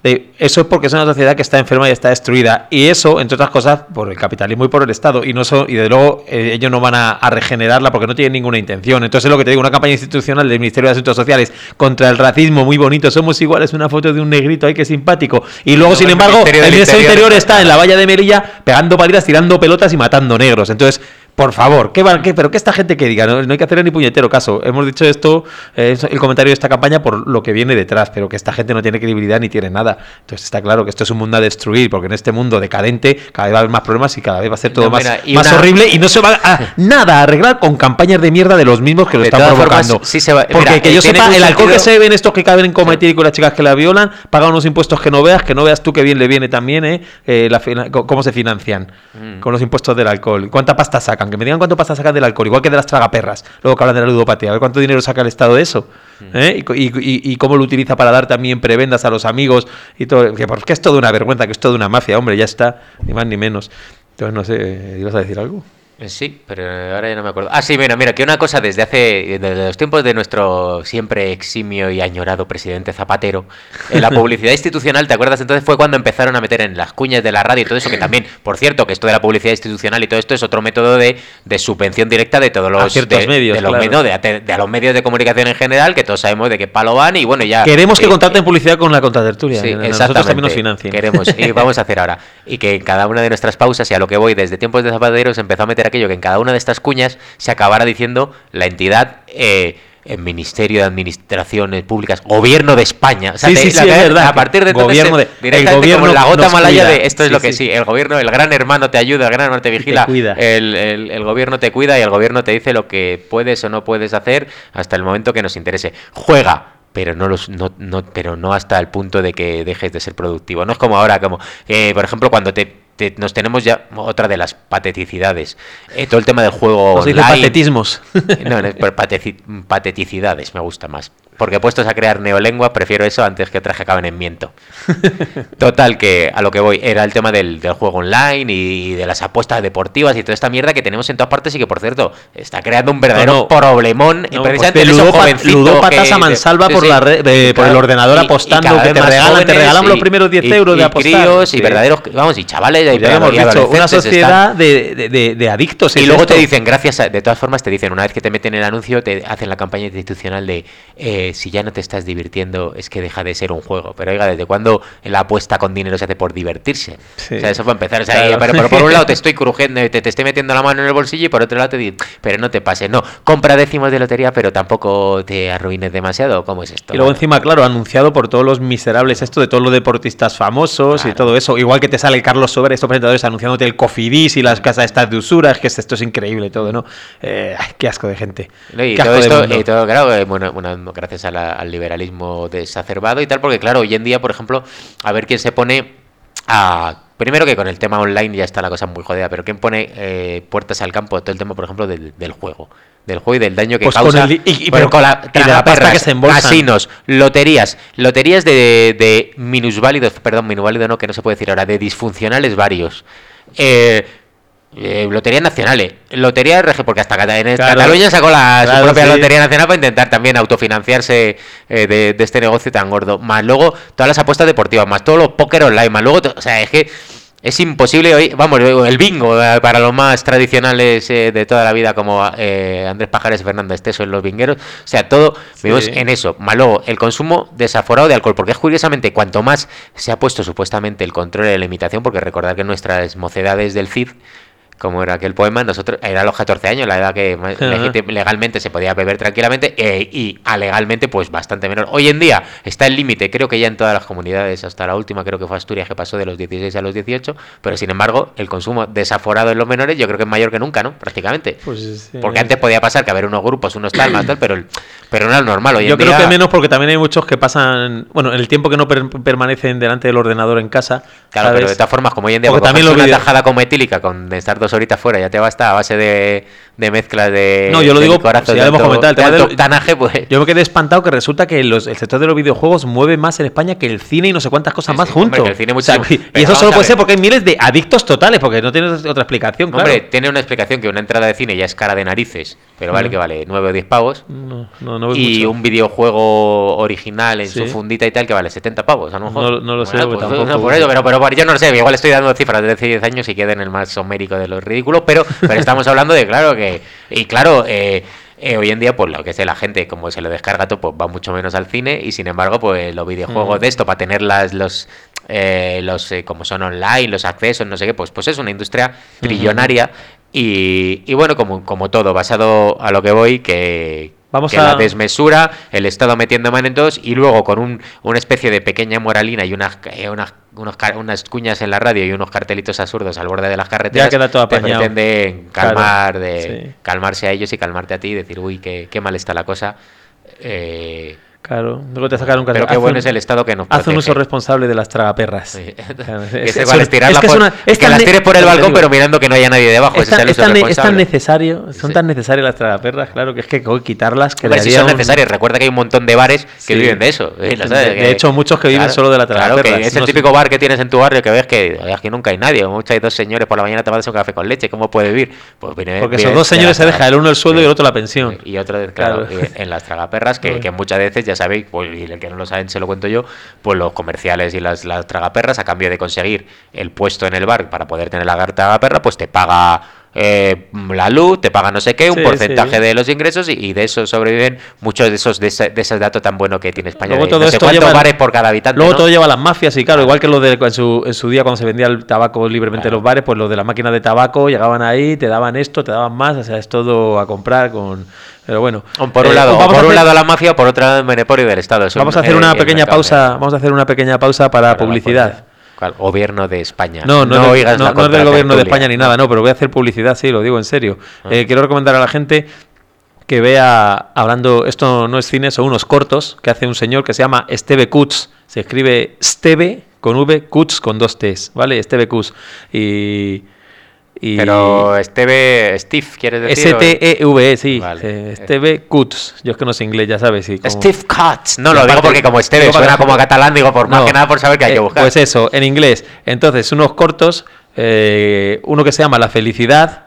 de, eso es porque es una sociedad que está enferma y está destruida. Y eso, entre otras cosas, por el capitalismo y por el Estado. Y no son, y de luego eh, ellos no van a, a regenerarla porque no tienen ninguna intención. Entonces es lo que te digo, una campaña institucional del Ministerio de Asuntos Sociales contra el racismo, muy bonito, somos iguales, una foto de un negrito, ay, qué simpático. Y luego, no, sin embargo, el Ministerio del Interior, Interior está en la valla de Melilla pegando palidas, tirando pelotas y matando negros. Entonces, por favor, ¿qué, qué, pero que esta gente que diga, no, no hay que hacerle ni puñetero caso. Hemos dicho esto, eh, el comentario de esta campaña por lo que viene detrás, pero que esta gente no tiene credibilidad ni tiene nada. Entonces está claro que esto es un mundo a destruir, porque en este mundo decadente cada vez va a haber más problemas y cada vez va a ser todo no, más, mira, más una... horrible y no se va a nada a arreglar con campañas de mierda de los mismos que lo de están provocando. Formas, sí se va... Porque mira, que yo sepa, el sentido... alcohol que se ven estos que caben en cometir sí. y con las chicas que la violan, pagan unos impuestos que no veas, que no veas tú que bien le viene también, ¿eh? eh la, cómo se financian mm. con los impuestos del alcohol. ¿Cuánta pasta sacan? Que me digan cuánto pasta sacan del alcohol, igual que de las tragaperras, luego que hablan de la ludopatía, a ver cuánto dinero saca el Estado de eso, ¿eh? y, y, y cómo lo utiliza para dar también prebendas a los amigos y todo, que porque es todo una vergüenza, que es todo una mafia, hombre, ya está, ni más ni menos. Entonces no sé, ¿ibas a decir algo? Sí, pero ahora ya no me acuerdo. Ah, sí, mira, mira, que una cosa desde hace, desde los tiempos de nuestro siempre eximio y añorado presidente Zapatero, en la publicidad institucional, ¿te acuerdas? Entonces fue cuando empezaron a meter en las cuñas de la radio y todo eso, que también, por cierto, que esto de la publicidad institucional y todo esto es otro método de, de subvención directa de todos los a ciertos de, medios, de los claro. medios, de, de, de a los medios de comunicación en general, que todos sabemos de qué palo van y bueno, ya... Queremos que eh, contraten publicidad con la contratertulia, sí, a nosotros también nos financien. Queremos, y vamos a hacer ahora. Y que en cada una de nuestras pausas, y a lo que voy, desde tiempos de Zapatero se empezó a meter aquello que en cada una de estas cuñas se acabara diciendo la entidad eh, el Ministerio de Administraciones Públicas, Gobierno de España. O sea, sí, te, sí, sí, la, es verdad. A partir de entonces, gobierno de, directamente el gobierno como la gota malaya cuida. de esto es sí, lo que sí. sí, el gobierno, el gran hermano te ayuda, el gran hermano te vigila, te cuida. El, el, el gobierno te cuida y el gobierno te dice lo que puedes o no puedes hacer hasta el momento que nos interese. Juega. Pero no los no, no pero no hasta el punto de que dejes de ser productivo. No es como ahora, como eh, por ejemplo cuando te, te nos tenemos ya otra de las pateticidades. Eh, todo el tema del juego Os online. patetismos. No, no, pateci, pateticidades me gusta más. Porque puestos a crear neolengua, prefiero eso antes que otras que acaben en miento. Total, que a lo que voy, era el tema del, del juego online y de las apuestas deportivas y toda esta mierda que tenemos en todas partes y que, por cierto, está creando un verdadero no, no. problemón. No, precisamente pues esos jovencitos ludópatas a mansalva de, por, sí, la red, de, por el ordenador y, apostando, y que te regalan, te regalan los primeros diez euros y, de y apostar. Críos, sí. Y verdaderos, vamos, y chavales. Pues y ya hemos dicho, una sociedad de, de, de, de adictos. Y luego esto. Te dicen, gracias a, de todas formas, te dicen, una vez que te meten el anuncio, te hacen la campaña institucional de eh, si ya no te estás divirtiendo es que deja de ser un juego. Pero oiga, ¿desde cuándo la apuesta con dinero se hace por divertirse? Sí. O sea, eso va a empezar. O sea, claro. pero, pero por un lado te estoy crujiendo, te, te estoy metiendo la mano en el bolsillo y por otro lado te digo, pero no te pases, no, compra décimos de lotería pero tampoco te arruines demasiado. ¿Cómo es esto? Y luego encima, claro, anunciado por todos los miserables esto de todos los deportistas famosos claro. y todo eso. Igual que te sale Carlos Sober, estos presentadores anunciándote el Cofidis y las casas estas de usura, es que esto es increíble todo, ¿no? Eh, ay, qué asco de gente. No, y, todo esto, y todo, claro, eh, bueno, bueno, gracias a la, al liberalismo desacerbado y tal, porque claro, hoy en día, por ejemplo, a ver quién se pone a... Primero que con el tema online ya está la cosa muy jodida, pero quién pone eh, puertas al campo, todo el tema, por ejemplo, del, del juego. Del juego y del daño que pues causa. Con el, y, y, pero con la, y de la pasta que se embolsan. Casinos, loterías, loterías de, de minusválidos, perdón, minusválido no, que no se puede decir ahora, de disfuncionales varios. Eh... Eh, loterías nacionales, lotería R G, porque hasta en claro, Cataluña sacó la, claro, su propia sí. lotería nacional para intentar también autofinanciarse eh, de, de este negocio tan gordo, más luego todas las apuestas deportivas, más todos los póker online, más luego, o sea, es que es imposible hoy, vamos, el bingo eh, para los más tradicionales eh, de toda la vida como eh, Andrés Pajares y Fernando Esteso en los bingueros, o sea, todo sí. vivimos en eso, más luego el consumo desaforado de alcohol, porque es curiosamente cuanto más se ha puesto supuestamente el control y la limitación, porque recordar que nuestras mocedades del C I D, como era aquel poema, nosotros era a los catorce años, la edad que uh-huh. legalmente se podía beber tranquilamente eh, y alegalmente pues bastante menor. Hoy en día está el límite, creo que ya en todas las comunidades, hasta la última creo que fue Asturias que pasó de los dieciséis a los dieciocho, pero sin embargo el consumo desaforado en los menores yo creo que es mayor que nunca, ¿no? Prácticamente. Pues, sí, porque antes podía pasar que haber unos grupos, unos tal, más tal, pero, pero no era normal. Hoy yo en creo día... que menos porque también hay muchos que pasan, bueno, en el tiempo que no per- permanecen delante del ordenador en casa. Claro, ¿sabes? Pero de todas formas, como hoy en día, porque también lo una video... tajada como etílica con estar dos horitas fuera ya te basta a base de, de mezclas de. No, yo lo de digo, corazón, si ya lo hemos comentado, el de tema alto del- octanaje, pues. Yo me quedé espantado que resulta que los- el sector de los videojuegos mueve más en España que el cine y no sé cuántas cosas Sí, más sí, juntos. hombre, que el cine O sea, muchísimo. y Pero eso vamos solo a puede ver. ser porque hay miles de adictos totales, porque no tienes otra explicación, claro. Hombre, tiene una explicación que una entrada de cine ya es cara de narices, pero vale Mm. que vale nueve o diez pavos. No, no, no ves Y mucho. un videojuego original en Sí. su fundita y tal que vale setenta pavos, a lo mejor. No- no lo sé, Bueno, porque pues, tampoco- no, por eso, pero, pero yo no lo sé, igual estoy dando cifras de diez años y queden el más homérico de los ridículos, pero, pero estamos hablando de, claro, que. Y claro, eh, eh, hoy en día, pues lo que sé, la gente, como se lo descarga todo, pues va mucho menos al cine y sin embargo, pues los videojuegos Mm. de esto, para tener las, los. Eh, los eh, como son online, los accesos, no sé qué, pues, pues es una industria trillonaria. Y, y bueno, como, como todo, basado a lo que voy, que, Vamos que a- la desmesura, el Estado metiendo mano en todos y luego con un, una especie de pequeña moralina y unas, eh, unas, unos car- unas cuñas en la radio y unos cartelitos absurdos al borde de las carreteras, Ya queda todo te apañado. pretenden Claro, calmar, de, sí. calmarse a ellos y calmarte a ti y decir, uy, qué, qué mal está la cosa. Eh, Claro, luego te sacaron un caso. pero qué Haz bueno un- es el Estado que nos Haz un protege. uso responsable de las tragaperras. Sí. Claro, Que es- se es- vale, es- tirarla es que es por- una- es que tan las ne- tires por el lo que te balcón, digo. pero mirando que no haya nadie debajo. Es Ese es tan, el es uso tan ne- es tan responsable. necesario, son Sí. tan necesarias las tragaperras, claro, que es que hoy quitarlas que Hombre, le si haría son un- necesarias, recuerda que hay un montón de bares que Sí. viven de eso. ¿eh? Lo De- sabes, de que- hecho, muchos que viven solo de la Claro, tragaperras. que es el No sé. típico bar que tienes en tu barrio que ves que "Oye, aquí nunca hay nadie. Como muchos hay dos señores por la mañana tomándose un café con leche. ¿Cómo puede vivir? Pues viene, Porque viene esos dos de señores la se dejan el uno el sueldo Sí. y el otro la pensión. Y otro, claro, Claro. y en las tragaperras, que, que muchas veces, ya sabéis, pues, y el que no lo saben se lo cuento yo, pues los comerciales y las, las tragaperras, a cambio de conseguir el puesto en el bar para poder tener la tragaperra, pues te paga eh, la luz, te paga no sé qué, un Sí, porcentaje sí. de los ingresos y, y de eso sobreviven muchos de esos de ese, de ese dato tan bueno que tiene España. Luego de todo no sé esto cuántos lleva- bares por cada habitante. Luego ¿no? todo lleva a las mafias y claro, igual que lo de en su, en su día cuando se vendía el tabaco libremente Claro. en los bares, pues lo de la máquina de tabaco, llegaban ahí, te daban esto, te daban más, o sea, es todo a comprar con... Pero bueno. Por un Eh, lado, o vamos a por un hacer- lado la mafia, por otro lado el monopolio del Estado. Es un- Vamos a hacer eh, una el pequeña mercado pausa, negro. vamos a hacer una pequeña pausa para Para la publicidad. política. Claro, Gobierno de España. No, no, es del- oigas no- la no es del gobierno de contratertulia. España ni nada, no, pero voy a hacer publicidad, sí, lo digo en serio. Ah. Eh, quiero recomendar a la gente que vea, hablando, esto no es cine, son unos cortos que hace un señor que se llama Esteve Kutz, se escribe Steve con V, Kutz con dos T's, ¿vale? Esteve Kutz. Y... y Pero Steve, Steve, ¿quieres decir? S T E V E, sí, Vale. eh, Esteve Kutz. Yo es que no sé inglés, ya sabes. Y como- Steve Katz. No, Y lo digo aparte- porque como Steve digo para suena la como a gente- catalán, digo por más No, que nada por saber que hay que eh, buscar. Pues eso, en inglés. Entonces, unos cortos, eh, uno que se llama La Felicidad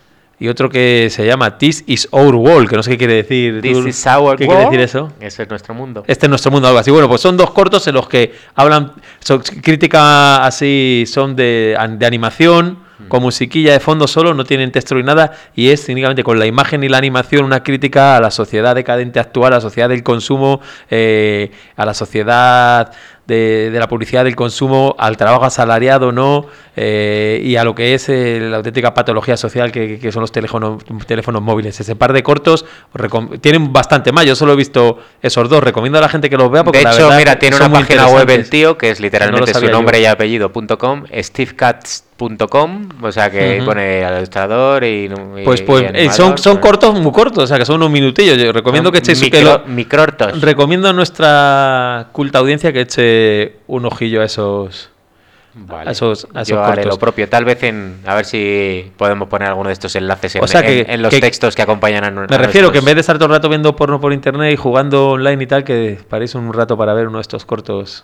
y otro que se llama This is Our World, que no sé qué quiere decir. This ¿Tú- is our ¿Qué world. quiere decir eso? Ese es nuestro mundo. Este es nuestro mundo, algo así. Bueno, pues son dos cortos en los que hablan, son crítica así, son de, an- de animación, con musiquilla de fondo solo, no tienen texto ni nada, y es únicamente con la imagen y la animación una crítica a la sociedad decadente actual, a la sociedad del consumo, eh, a la sociedad de, de la publicidad del consumo, al trabajo asalariado, ¿no? Eh, y a lo que es eh, la auténtica patología social que, que son los teléfonos, teléfonos móviles. Ese par de cortos recom- tienen bastante más. Yo solo he visto esos dos. Recomiendo a la gente que los vea porque De la hecho, verdad mira, tiene son una muy página web el interesantes. tío que es literalmente sabía su yo. nombre y apellido punto com, steve katz punto com, o sea que Ujú. pone al ilustrador y, y- Pues, pues y eh, animador, son, son pues, cortos, muy cortos, o sea que son unos minutillos. Yo recomiendo que echéis que micro, lo- micrortos. recomiendo a nuestra culta audiencia que eche un ojillo a esos. Vale. a esos- a esos Yo haré cortos. lo propio, tal vez en a ver si podemos poner alguno de estos enlaces en, O sea que- en- en los que- textos que acompañan a nu- Me a refiero que en nuestros- vez de estar todo el rato viendo porno por internet y jugando online y tal, que paréis un rato para ver uno de estos cortos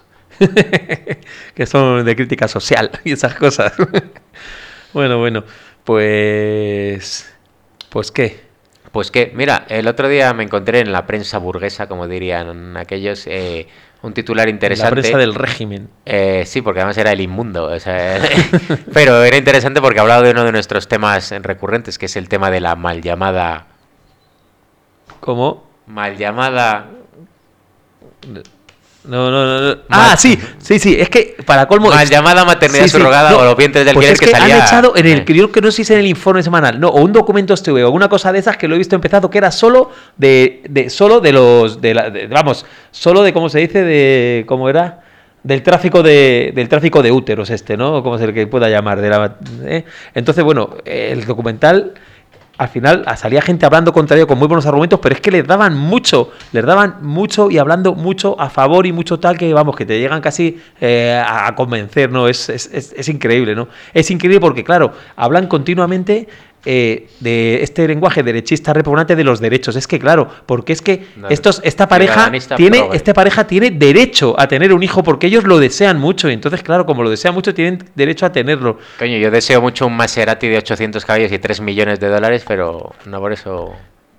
que son de crítica social y esas cosas. Bueno, bueno, pues... Pues qué. Pues que, mira, el otro día me encontré en la prensa burguesa, como dirían aquellos, eh, un titular La interesante. prensa del régimen. Eh, sí, porque además era el inmundo. O sea, pero era interesante porque hablaba de uno de nuestros temas recurrentes, que es el tema de la mal llamada. ¿Cómo? Mal llamada. No, no, no. no. Mal- Ah, sí, sí, sí. Es que para colmo. Mal llamada maternidad Sí, sí. subrogada No, o los vientres del pues alquiler es que, que salía. han echado en el Eh. que yo creo que no sé si es en el informe semanal, no, o un documento este o alguna cosa de esas que lo he visto empezado que era solo de, de solo de los de, la, de- vamos, solo de cómo se dice de cómo era del tráfico de del tráfico de úteros este, ¿no? O como se le pueda llamar de la, ¿eh? Entonces, bueno, el documental al final salía gente hablando contra ello con muy buenos argumentos, pero es que les daban mucho, les daban mucho y hablando mucho a favor y mucho tal que, vamos, que te llegan casi eh, a convencer, ¿no? Es, es, es, es increíble, ¿no? Es increíble porque, claro, hablan continuamente eh, de este lenguaje derechista repugnante de los derechos. Es que claro, porque es que No, estos, esta pareja tiene, progre. esta pareja tiene derecho a tener un hijo porque ellos lo desean mucho. Y entonces, claro, como lo desean mucho, tienen derecho a tenerlo. Coño, yo deseo mucho un Maserati de ochocientos caballos y tres millones de dólares, pero no por eso...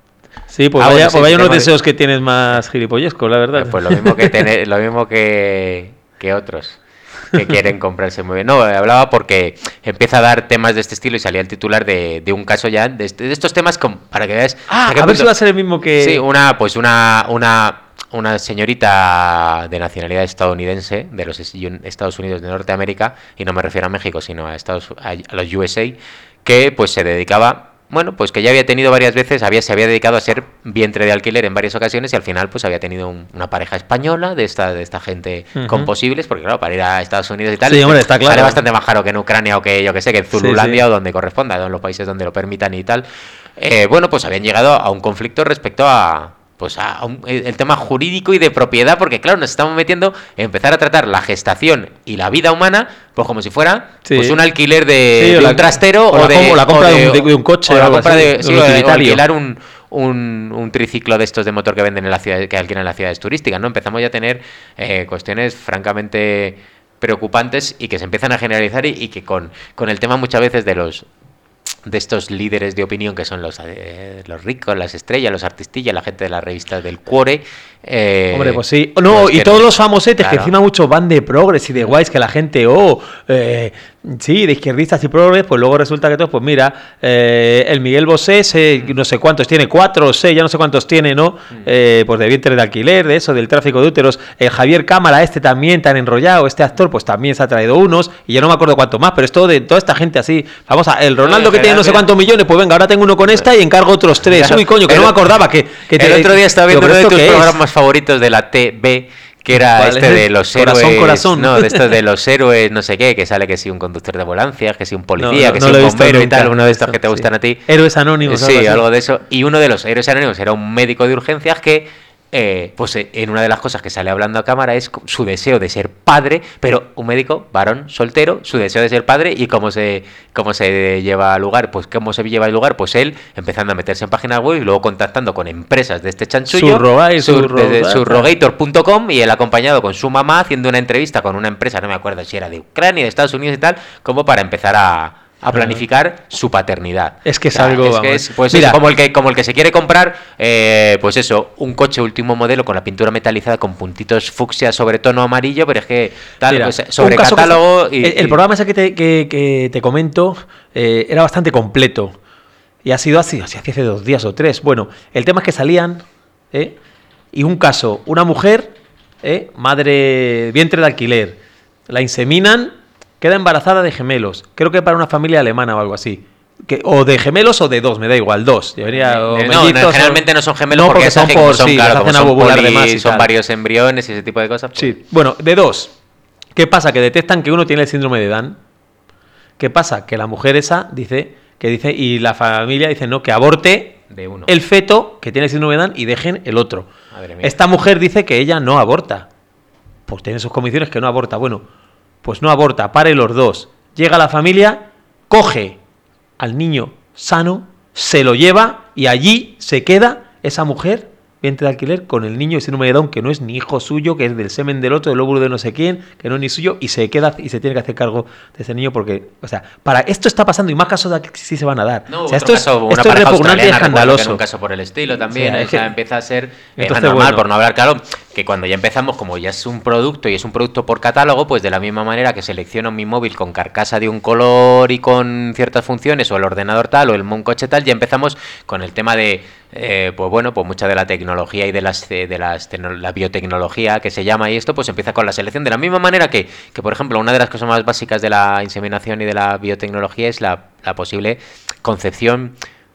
Sí, pues Ah, vaya, bueno, sí, pues vaya unos tengo- deseos que tienes más gilipollescos, la verdad. Eh, Pues lo mismo que tener, lo mismo que, que otros que quieren comprarse muy bien. No, eh, hablaba porque empieza a dar temas de este estilo y salía el titular de, de un caso ya de, este- de estos temas con, para que veas. Ah, hasta qué a ver si punto- va a ser el mismo que... Sí, una, pues una, una, una señorita de nacionalidad estadounidense de los es- Estados Unidos de Norteamérica, y no me refiero a México, sino a Estados a, a los U S A, que pues se dedicaba, bueno, pues que ya había tenido varias veces, había, se había dedicado a ser vientre de alquiler en varias ocasiones y al final pues había tenido un- una pareja española de esta, de esta gente Ujú. con posibles, porque claro, para ir a Estados Unidos y tal, Sí, hombre, está sale claro. bastante más caro que en Ucrania o que yo que sé, que en Sí, Zululandia sí. o donde corresponda, en los países donde lo permitan y tal. Eh, bueno, pues habían llegado a un conflicto respecto a pues a un- el tema jurídico y de propiedad, porque claro, nos estamos metiendo en empezar a tratar la gestación y la vida humana pues como si fuera Sí. pues un alquiler de, Sí, de o la- un trastero o la o, de, com- o la compra o de un- de un coche o o la algo compra así, de, de sí, un o de- o utilitario. alquilar un, un, un triciclo de estos de motor que venden en la ciudad, que alquilan en las ciudades turísticas, ¿no? Empezamos ya a tener eh, cuestiones francamente preocupantes y que se empiezan a generalizar y, y que con, con el tema muchas veces de los de estos líderes de opinión que son los, eh, los ricos, las estrellas, los artistillas, la gente de las revistas del Cuore. Eh, Hombre, pues sí. No, pues y que todos no- los famosetes, que claro. encima muchos van de progres y de guays, que la gente, oh, eh, sí, de izquierdistas y progres, pues luego resulta que todos, pues mira, eh, el Miguel Bosé, se- no sé cuántos tiene, cuatro o seis, ya no sé cuántos tiene, ¿no? Eh, pues de vientre de alquiler, de eso, del tráfico de úteros. El Javier Cámara, este también tan enrollado, este actor, pues también se ha traído unos, y yo no me acuerdo cuánto más, pero es todo de toda esta gente así. Vamos a, el Ronaldo No, que es tiene no verdad, sé mira. cuántos millones, pues venga, ahora tengo uno con esta y encargo otros tres. Claro. Uy, coño, que El- no me acordaba que... que el otro día estaba viendo Digo, uno de ¿pero tus esto qué es? programas favoritos de la T V, que era ¿Cuál este es? de los Corazón, héroes. corazón. No, de estos de los héroes, no sé qué, que sale que si un conductor de ambulancias, que si un policía, No, no, que no si lo he un visto bombero y nunca. tal, uno de estos Eso, que te sí. gustan a ti. Héroes Anónimos. Sí, así. algo de eso. Y uno de los héroes anónimos era un médico de urgencias que, eh, pues eh, en una de las cosas que sale hablando a cámara es su deseo de ser padre, pero un médico varón soltero, su deseo de ser padre y cómo se cómo se lleva a lugar, pues cómo se lleva a lugar, pues él empezando a meterse en páginas web y luego contactando con empresas de este chanchullo, Surrogate, sur- surrogate. desde surrogator punto com, y él acompañado con su mamá haciendo una entrevista con una empresa, no me acuerdo si era de Ucrania, de Estados Unidos y tal, como para empezar a a planificar su paternidad. Es que es algo, es que vamos. es, pues Mira. eso, como el que como el que se quiere comprar, eh, pues eso, un coche último modelo con la pintura metalizada con puntitos fucsia sobre tono amarillo, pero es que tal, Mira, pues, sobre un caso que catálogo está- y, el, el y- programa ese que te, que, que te comento eh, era bastante completo. Y ha sido así, así hace dos días o tres. Bueno, el tema es que salían, ¿eh? Y un caso, una mujer, ¿eh? Madre, vientre de alquiler, la inseminan, queda embarazada de gemelos. Creo que para una familia alemana o algo así. Que, o de gemelos o de dos, me da igual, dos. Debería, o Eh, no, mellizos, no, o- generalmente no son gemelos No, porque, porque se son hacen como por son, sí, claro, los como hacen a son, ovular de poli- más y son tal. varios embriones y ese tipo de cosas. pues- Sí, bueno, de dos. ¿Qué pasa? Que detectan que uno tiene el síndrome de Down. ¿Qué pasa? Que la mujer esa dice, que dice, y la familia dice, no, que aborte De uno. el feto que tiene el síndrome de Down y dejen el otro. Madre mía. Esta mujer dice que ella no aborta. Pues tiene sus convicciones que no aborta. Bueno, pues no aborta, pare los dos. Llega la familia, coge al niño sano, se lo lleva y allí se queda esa mujer, vientre de alquiler, con el niño y síndrome de Down, que no es ni hijo suyo, que es del semen del otro, del óvulo de no sé quién, que no es ni suyo, y se queda y se tiene que hacer cargo de ese niño porque, o sea, para esto está pasando y más casos de aquí sí se van a dar. No, o sea, otro esto es, caso, una esto es pareja repugnante y australiana, recuerdo que era escandaloso. un caso por el estilo también, O sea, o es sea, que- empieza a ser eh, Entonces, anormal, bueno. por no hablar claro, que cuando ya empezamos, como ya es un producto y es un producto por catálogo, pues de la misma manera que selecciono mi móvil con carcasa de un color y con ciertas funciones, o el ordenador tal, o el un coche tal, ya empezamos con el tema de, eh, pues bueno, pues mucha de la tecnología y de las eh, de las tecno- la biotecnología que se llama y esto, pues empieza con la selección de la misma manera que, que por ejemplo, una de las cosas más básicas de la inseminación y de la biotecnología es la, la posible concepción,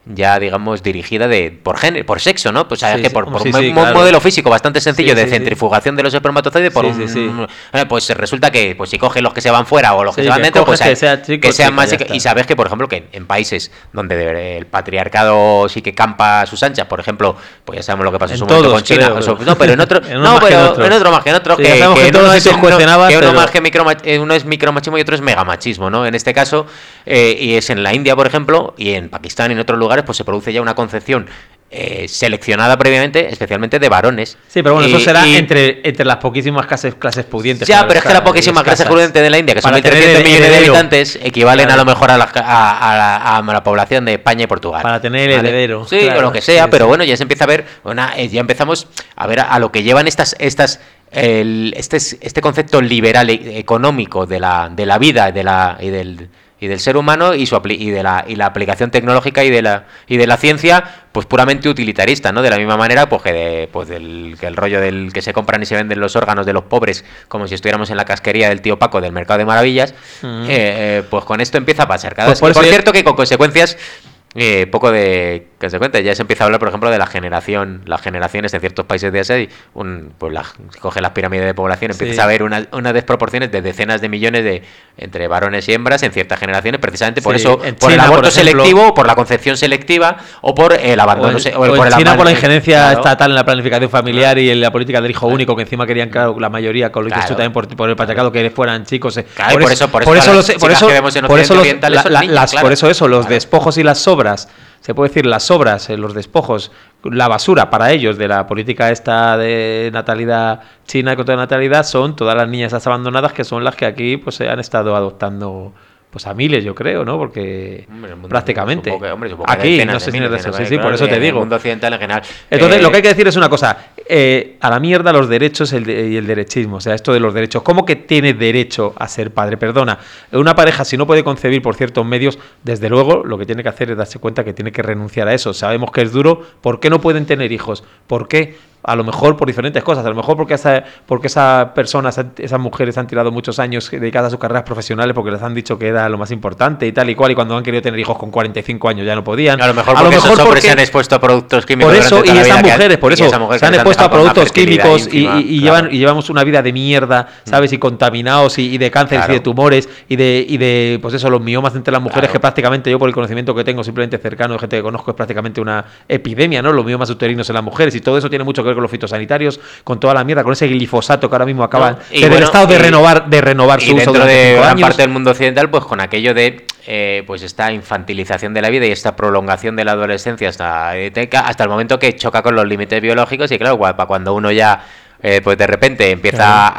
ya digamos dirigida de por género, por sexo, ¿no? Pues sabes Sí, que sí. por, por Sí, un, sí, un claro. modelo físico bastante sencillo Sí, de sí, sí. centrifugación de los espermatozoides por Sí, un sí, sí. eh, pues resulta que pues si cogen los que se van fuera o los que Sí, se van que dentro, pues coges que hay- sea chico, que sean chica, más ya y, está. y sabes que por ejemplo que en, en países donde de- el patriarcado sí que campa a sus anchas, por ejemplo, pues ya sabemos lo que pasó en, En su momento todos, con China, creo. o so- no, pero en otro, En unos no, más que en pero otros. en otro más que en otro, Sí, que, ya sabemos que en uno todos es sitios un- cuecen habas, que uno pero- más que micro, uno es micromachismo y otro es megamachismo, ¿no? En este caso, eh, y es en la India, por ejemplo, y en Pakistán y en otros lugares, pues se produce ya una concepción eh, seleccionada previamente, especialmente de varones. Sí, pero bueno, Y- eso será y- entre, entre las poquísimas clases, clases pudientes. Ya, claro, pero es que la escasas, poquísima clase escasas. prudente de la India, que son Para mil tener trescientos el millones de heredero. habitantes, equivalen Claro. a lo mejor a la, a, a la, a la población de España y Portugal. Para tener el heredero, Sí, claro. o lo que sea, Sí, pero sí. bueno, ya se empieza a ver, una, eh, ya empezamos a ver a, a lo que llevan estas, estas el, este, este concepto liberal e- económico de la, de la vida de la, y del y del ser humano y su apli- y de la y la aplicación tecnológica y de la y de la ciencia pues puramente utilitarista, ¿no? De la misma manera pues que de, pues del que el rollo del que se compran y se venden los órganos de los pobres como si estuviéramos en la casquería del tío Paco del Mercado de Maravillas, Ujú. eh, eh, pues con esto empieza a pasar cada Pues por vez. eso Por ya- cierto que con consecuencias eh, poco de consecuencias. Ya se empieza a hablar, por ejemplo, de la generación, las generaciones en ciertos países de Asia, y un, pues la, si coge las pirámides de población, empiezas Sí. a ver unas una desproporciones de decenas de millones de entre varones y hembras en ciertas generaciones, precisamente por Sí, eso, en por el China, por aborto ejemplo. selectivo, por la concepción selectiva o por el O abandono, en, se- o en por el China aban- por la injerencia Claro. estatal en la planificación familiar y en la política del hijo único, que encima querían, claro, la mayoría, con lo que dices tú Claro. también por, por el patriarcado, que fueran chicos. eh. Claro, y por eso- por eso todas lo las sé- por chicas eso, que vemos en por eso los- Occidente la- oriental son la- niñas, las- claro. por eso eso, los Claro. despojos y las sobras, se puede decir las sobras, eh, los despojos, la basura para ellos de la política esta de natalidad china y contra la natalidad son todas las niñas esas abandonadas que son las que aquí pues se han estado adoptando pues a miles, yo creo, ¿no? Porque Hombre, el mundo- prácticamente supongo que- hombre, supongo que aquí, decenas no de sé si miles, es de decenas, eso, sí, sí, claro, por eso en te el digo. mundo occidental en general. Entonces, Eh, lo que hay que decir es una cosa, eh, a la mierda los derechos el de- y el derechismo, o sea, esto de los derechos, ¿cómo que tiene derecho a ser padre? Perdona, una pareja si no puede concebir por ciertos medios, desde luego lo que tiene que hacer es darse cuenta que tiene que renunciar a eso, sabemos que es duro, ¿por qué no pueden tener hijos? ¿Por qué? A lo mejor por diferentes cosas, a lo mejor porque esa, porque esa persona, esa- esas mujeres han tirado muchos años dedicadas a sus carreras profesionales porque les han dicho que era lo más importante y tal y cual, y cuando han querido tener hijos con cuarenta y cinco años ya no podían. A lo mejor porque esos hombres se han expuesto a productos químicos. por eso, durante y toda la esas vida que han- mujeres, por y eso, esas mujeres se han que les expuesto a dejado con una productos fertilidad químicos y, ínfima, y- y claro. llevan, y llevamos una vida de mierda, ¿sabes? Y contaminados y, y de cáncer Claro. y de tumores y de, y de, pues eso, los miomas entre las mujeres, Claro. que prácticamente yo, por el conocimiento que tengo, simplemente cercano de gente que conozco, es prácticamente una epidemia, ¿no? Los miomas uterinos en las mujeres, y todo eso tiene mucho que ver con los fitosanitarios, con toda la mierda, con ese glifosato que ahora mismo acaban No, y que del bueno, estado de y- renovar, de renovar Y su uso dentro durante de cinco gran años. parte del mundo occidental, pues con aquello de eh, pues esta infantilización de la vida y esta prolongación de la adolescencia hasta, hasta el momento que choca con los límites biológicos, y claro, gua- pa- cuando uno ya eh, pues de repente empieza Claro.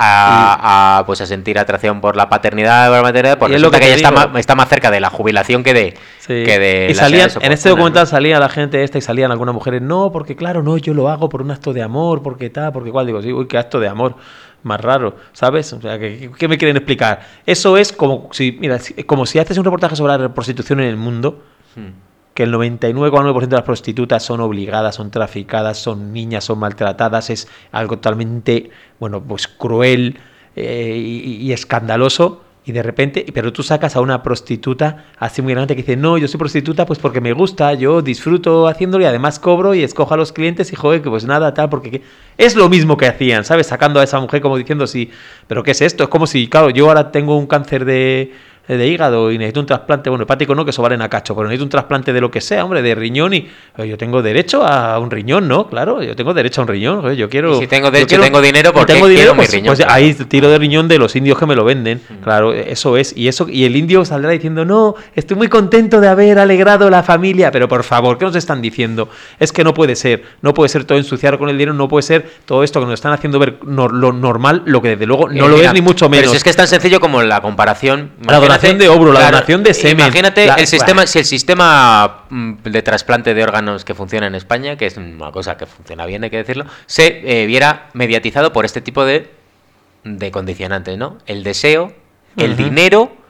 a, a, pues a sentir atracción por la paternidad o la maternidad, pues Y es lo resulta que que, te ya está digo. más, está más cerca de la jubilación que de, Sí. que de y la salían, edades en este oportunas, documental ¿no? salía la gente esta y salían algunas mujeres, no, porque claro, no, yo lo hago por un acto de amor, porque tal, porque cual, digo, sí, uy, qué acto de amor más raro, ¿sabes? O sea, ¿qué, qué me quieren explicar? Eso es como si, mira, si- como si haces un reportaje sobre la prostitución en el mundo, Hmm. que el noventa y nueve coma nueve por ciento de las prostitutas son obligadas, son traficadas, son niñas, son maltratadas, es algo totalmente, bueno, pues cruel eh, y, y escandaloso, y de repente, pero tú sacas a una prostituta así muy grande que dice, no, yo soy prostituta pues porque me gusta, yo disfruto haciéndolo y además cobro y escojo a los clientes y joder, que pues nada, tal, porque es lo mismo que hacían, ¿sabes? Sacando a esa mujer como diciendo, sí, pero ¿qué es esto? Es como si, claro, yo ahora tengo un cáncer de... de hígado y necesito un trasplante, bueno, hepático no, que eso vale en a cacho, pero necesito un trasplante de lo que sea, hombre, de riñón, y eh, yo tengo derecho a un riñón, ¿no? Claro, yo tengo derecho a un riñón, joder, yo quiero... Y si tengo yo derecho, quiero- tengo dinero, y ¿por qué tengo quiero dinero, mi pues, riñón? pues Claro. ahí tiro de riñón de los indios que me lo venden, claro, eso es, y eso y el indio saldrá diciendo, no, estoy muy contento de haber alegrado la familia, pero por favor, ¿qué nos están diciendo? Es que no puede ser, no puede ser todo ensuciar con el dinero, no puede ser todo esto que nos están haciendo ver no- lo normal, lo que desde luego no Eh, lo mira, es ni mucho pero menos. si es que es tan sencillo como la comparación. La donación Imagínate- de óvulo, la claro, donación de semen. Imagínate La- el sistema, si el sistema mm, de trasplante de órganos que funciona en España, que es una cosa que funciona bien, hay que decirlo, se eh, viera mediatizado por este tipo de, de condicionantes, ¿no? El deseo, el Ujú. dinero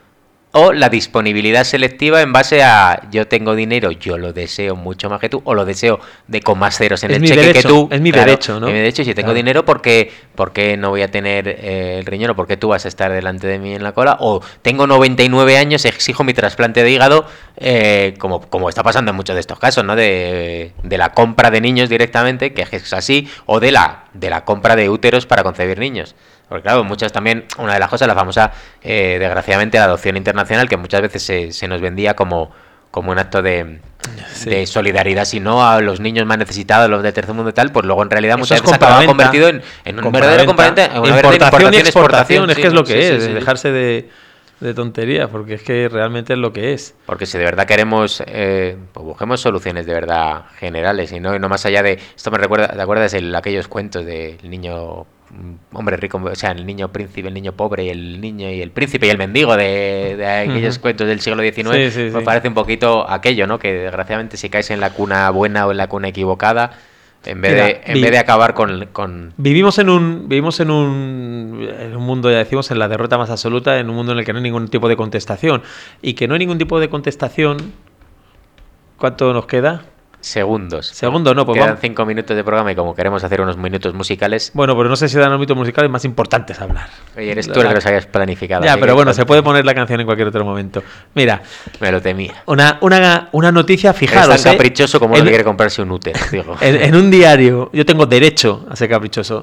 o la disponibilidad selectiva en base a yo tengo dinero, yo lo deseo mucho más que tú, o lo deseo de con más ceros en Es el mi cheque derecho, que tú. es mi Claro, derecho, ¿no? es mi derecho, si tengo Claro. dinero, ¿por qué, por qué no voy a tener eh, el riñón o por qué tú vas a estar delante de mí en la cola? O tengo noventa y nueve años, exijo mi trasplante de hígado, eh, como, como está pasando en muchos de estos casos, ¿no? De, de la compra de niños directamente, que es así, o de la, de la compra de úteros para concebir niños. Porque claro, muchas también, una de las cosas, la famosa, eh, desgraciadamente, la adopción internacional, que muchas veces se, se nos vendía como, como un acto de, Sí. de solidaridad, si no a los niños más necesitados, los de tercer mundo y tal, pues luego en realidad Eso muchas es veces acababa compraventa. convertido en, en un Compraventa, verdadero componente, en una verdadera importación y exportación, exportación, es sí, que es lo que sí, sí, es, sí. dejarse de, de tonterías, porque es que realmente es lo que es. Porque si de verdad queremos, eh, pues busquemos soluciones de verdad generales y no, y no más allá de... Esto me recuerda, ¿te acuerdas de aquellos cuentos del niño mm, hombre rico, o sea, el niño príncipe, el niño pobre y el niño y el príncipe y el mendigo de, de aquellos Ujú. cuentos del siglo diecinueve? Sí, sí, Pues sí. parece un poquito aquello, ¿no? Que desgraciadamente si caes en la cuna buena o en la cuna equivocada, en vez, Mira, de, en vi- vez de acabar con... con... Vivimos en un vivimos en un, en un mundo, ya decimos, en la derrota más absoluta, en un mundo en el que no hay ningún tipo de contestación. Y que no hay ningún tipo de contestación. ¿Cuánto nos queda? Segundos. Segundo, no, pues Quedan vamos. cinco minutos de programa y como queremos hacer unos minutos musicales, Bueno, pero no sé si dan ámbitos musicales más importantes a hablar. oye, eres tú el que los habías planificado. Ya, así pero que bueno, pues, se puede poner la canción en cualquier otro momento. Mira, me lo temía. una, una, una noticia, fijaros. Es tan ¿eh? caprichoso como En- uno que quiere comprarse un útero, digo. En, en un diario, yo tengo derecho a ser caprichoso.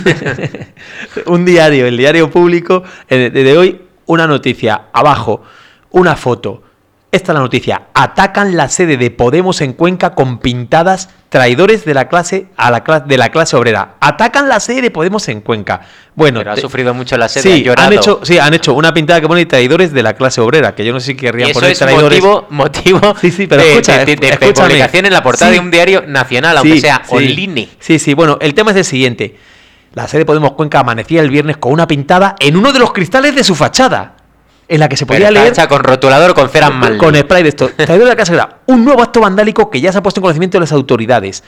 Un diario, el diario público, eh, de, de hoy, una noticia, abajo, una foto. Esta es la noticia. Atacan la sede de Podemos en Cuenca con pintadas traidores de la clase a la cla- de la clase obrera. Atacan la sede de Podemos en Cuenca. Bueno, Pero ha te- sufrido mucho la sede, sí, ha llorado. han hecho, sí, han hecho una pintada que pone traidores de la clase obrera, que yo no sé si Y querrían eso poner es traidores. motivo, motivo Sí, sí, pero de, escucha, de- de- de escúchame. publicación en la portada Sí. de un diario nacional, aunque Sí, sea sí. online. Sí, sí, bueno, el tema es el siguiente. La sede de Podemos Cuenca amanecía el viernes con una pintada en uno de los cristales de su fachada, en la que se podía Pero está leer hecha con rotulador o con cera mal. con spray de esto. Traidor de la casa obrera. Un nuevo acto vandálico que ya se ha puesto en conocimiento de las autoridades.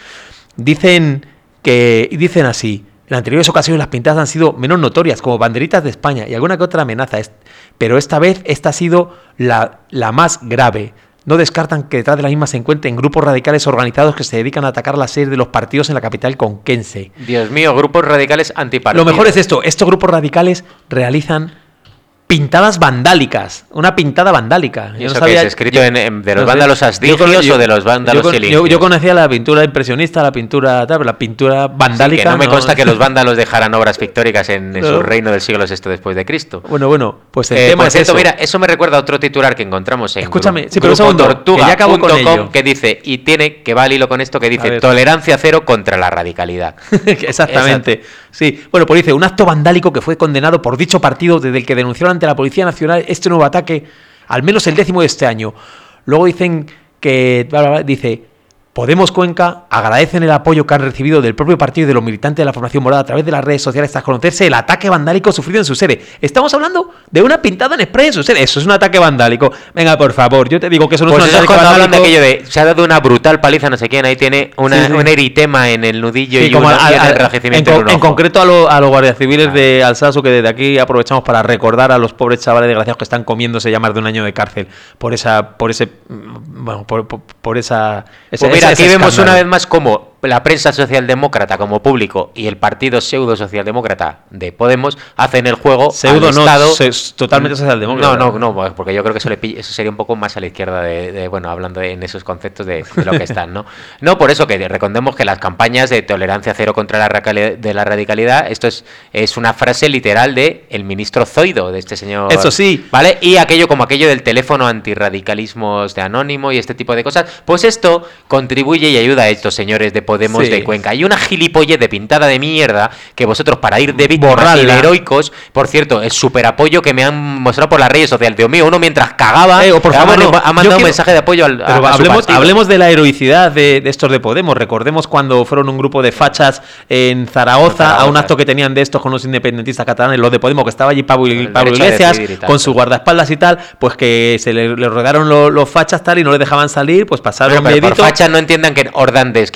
Dicen que y dicen así. En anteriores ocasiones las pintadas han sido menos notorias, como banderitas de España y alguna que otra amenaza. Es- Pero esta vez esta ha sido la, la más grave. No descartan que detrás de la misma se encuentren grupos radicales organizados que se dedican a atacar las sedes de los partidos en la capital conquense. Dios mío, grupos radicales antipartidos. Lo mejor es esto, estos grupos radicales realizan pintadas vandálicas, una pintada vandálica. ¿Y Yo no eso qué sabía- es? ¿Escrito yo- en- en- de los no sé. vándalos Yo asdigios cono- yo- o de los vándalos yo, con- yo, silencios? yo conocía la pintura impresionista, la pintura tal, pero la pintura Sí, vandálica. que no me consta que los vándalos dejaran obras pictóricas en, en No. su reino del siglo sexto después de Cristo. Bueno, bueno, pues el Eh, tema por es cierto, eso. mira, eso me recuerda a otro titular que encontramos en Escúchame, gru- sí, pero un segundo, grupotortuga que ya acabo con punto com, ello. que dice, y tiene, que va al hilo con esto, que A dice ver. tolerancia cero contra la radicalidad. Exactamente. Sí. Bueno, pues dice, un acto vandálico que fue condenado por dicho partido desde el que denunciaron ante la Policía Nacional este nuevo ataque, al menos el décimo de este año. Luego dicen que, bla, bla, bla, dice, Podemos Cuenca agradecen el apoyo que han recibido del propio partido y de los militantes de la formación morada a través de las redes sociales tras conocerse el ataque vandálico sufrido en su sede. Estamos hablando de una pintada en spray en su sede. Eso es un ataque vandálico. Venga, por favor, yo te digo que eso no Pues es un eso es ataque cuando hablan de vandálico. aquello de, se ha dado una brutal paliza a no sé quién, ahí tiene una, Sí, sí. un eritema en el nudillo Sí, y, como una, al- y en el al- enrojecimiento en, en con- un en ojo. concreto a, lo- a los guardias civiles Claro. de Alsasu, que desde aquí aprovechamos para recordar a los pobres chavales desgraciados que están comiéndose ya más de un año de cárcel por esa, por ese, mm, bueno, por, por- por esa. ese- Pues mira, ese- aquí ese vemos escándalo. una vez más cómo la prensa socialdemócrata como público y el partido pseudo socialdemócrata de Podemos hacen el juego Pseudo al no, Estado. se- es totalmente socialdemócrata. No, no, no, porque yo creo que eso, le pilla- eso sería un poco más a la izquierda de, de, bueno, hablando de- en esos conceptos de, de lo que están, ¿no? No, por eso que recordemos que las campañas de tolerancia cero contra la, racali- de la radicalidad, esto es, es una frase literal de el ministro Zoido, de este señor. Eso sí. ¿Vale? Y aquello como aquello del teléfono antirradicalismos de Anónimo y este tipo de cosas, pues esto contribuye y ayuda a estos señores de Podemos Sí. de Cuenca. Y una gilipollez de pintada de mierda que vosotros para ir de víctimas y Borrarla. de heroicos, por cierto, el super apoyo que me han mostrado por las redes sociales. Dios mío, uno mientras cagaba Eh, o por ha favor, mandado- no. ha mandado Yo un quiero- mensaje de apoyo al, a- Pero a su hablemos, partido. hablemos de la heroicidad de, de estos de Podemos. Recordemos cuando fueron un grupo de fachas en Zaragoza, En Zaragoza. a un acto que tenían de estos con los independentistas catalanes, los de Podemos, que estaba allí Pablo, el Pablo derecho a Iglesias, decidir y tal. con sus guardaespaldas y tal, pues que se le, le rodearon lo- los fachas tal y no le dejaban salir, pues pasaron Bueno, pero por miedito. fachas no entiendan que Ordán de Skinhead con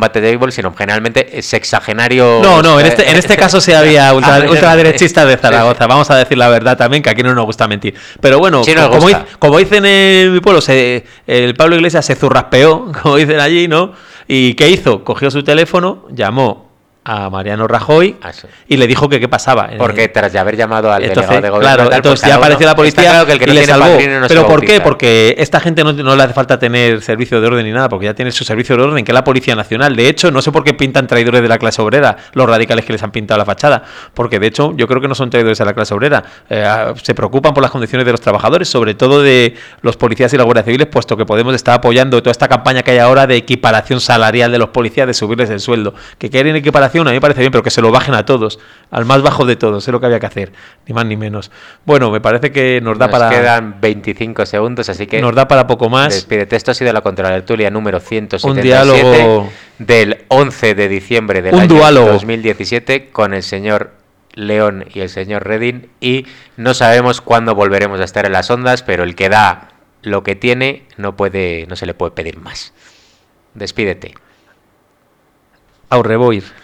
table, sino generalmente sexagenario. No, no, en este, en este caso sí había ultra, ultraderechistas de Zaragoza, vamos a decir la verdad también, que aquí no nos gusta mentir. Pero bueno, Sí nos como, gusta. dic- como dicen en mi pueblo, se, el Pablo Iglesias se zurraspeó, como dicen allí, ¿no? ¿Y qué hizo? Cogió su teléfono, llamó a Mariano Rajoy Ah, sí. y le dijo que qué pasaba. Porque tras haber llamado al Entonces, delegado de gobierno claro, y tal, entonces pues ya cada apareció uno- la policía está claro que el que y no le tiene salvó. padrino no se ¿Pero por qué? bautiza. Porque esta gente no, no le hace falta tener servicio de orden ni nada, porque ya tiene su servicio de orden, que es la Policía Nacional. De hecho, no sé por qué pintan traidores de la clase obrera, los radicales que les han pintado la fachada, porque de hecho yo creo que no son traidores a la clase obrera. Eh, se preocupan por las condiciones de los trabajadores, sobre todo de los policías y la Guardia Civiles, puesto que Podemos está apoyando toda esta campaña que hay ahora de equiparación salarial de los policías, de subirles el sueldo. Que quieren equiparación, a mí me parece bien, pero que se lo bajen a todos, al más bajo de todos, es lo que había que hacer, ni más ni menos. Bueno, me parece que nos da Nos para quedan veinticinco segundos, así que nos da para poco más. despídete. Esto ha sido la Contratertulia número ciento Un setenta y siete diálogo, del once de diciembre del Un año duálogo. dos mil diecisiete con el señor León y el señor Reding, y no sabemos cuándo volveremos a estar en las ondas, pero el que da lo que tiene no puede, no se le puede pedir más. Despídete. au revoir.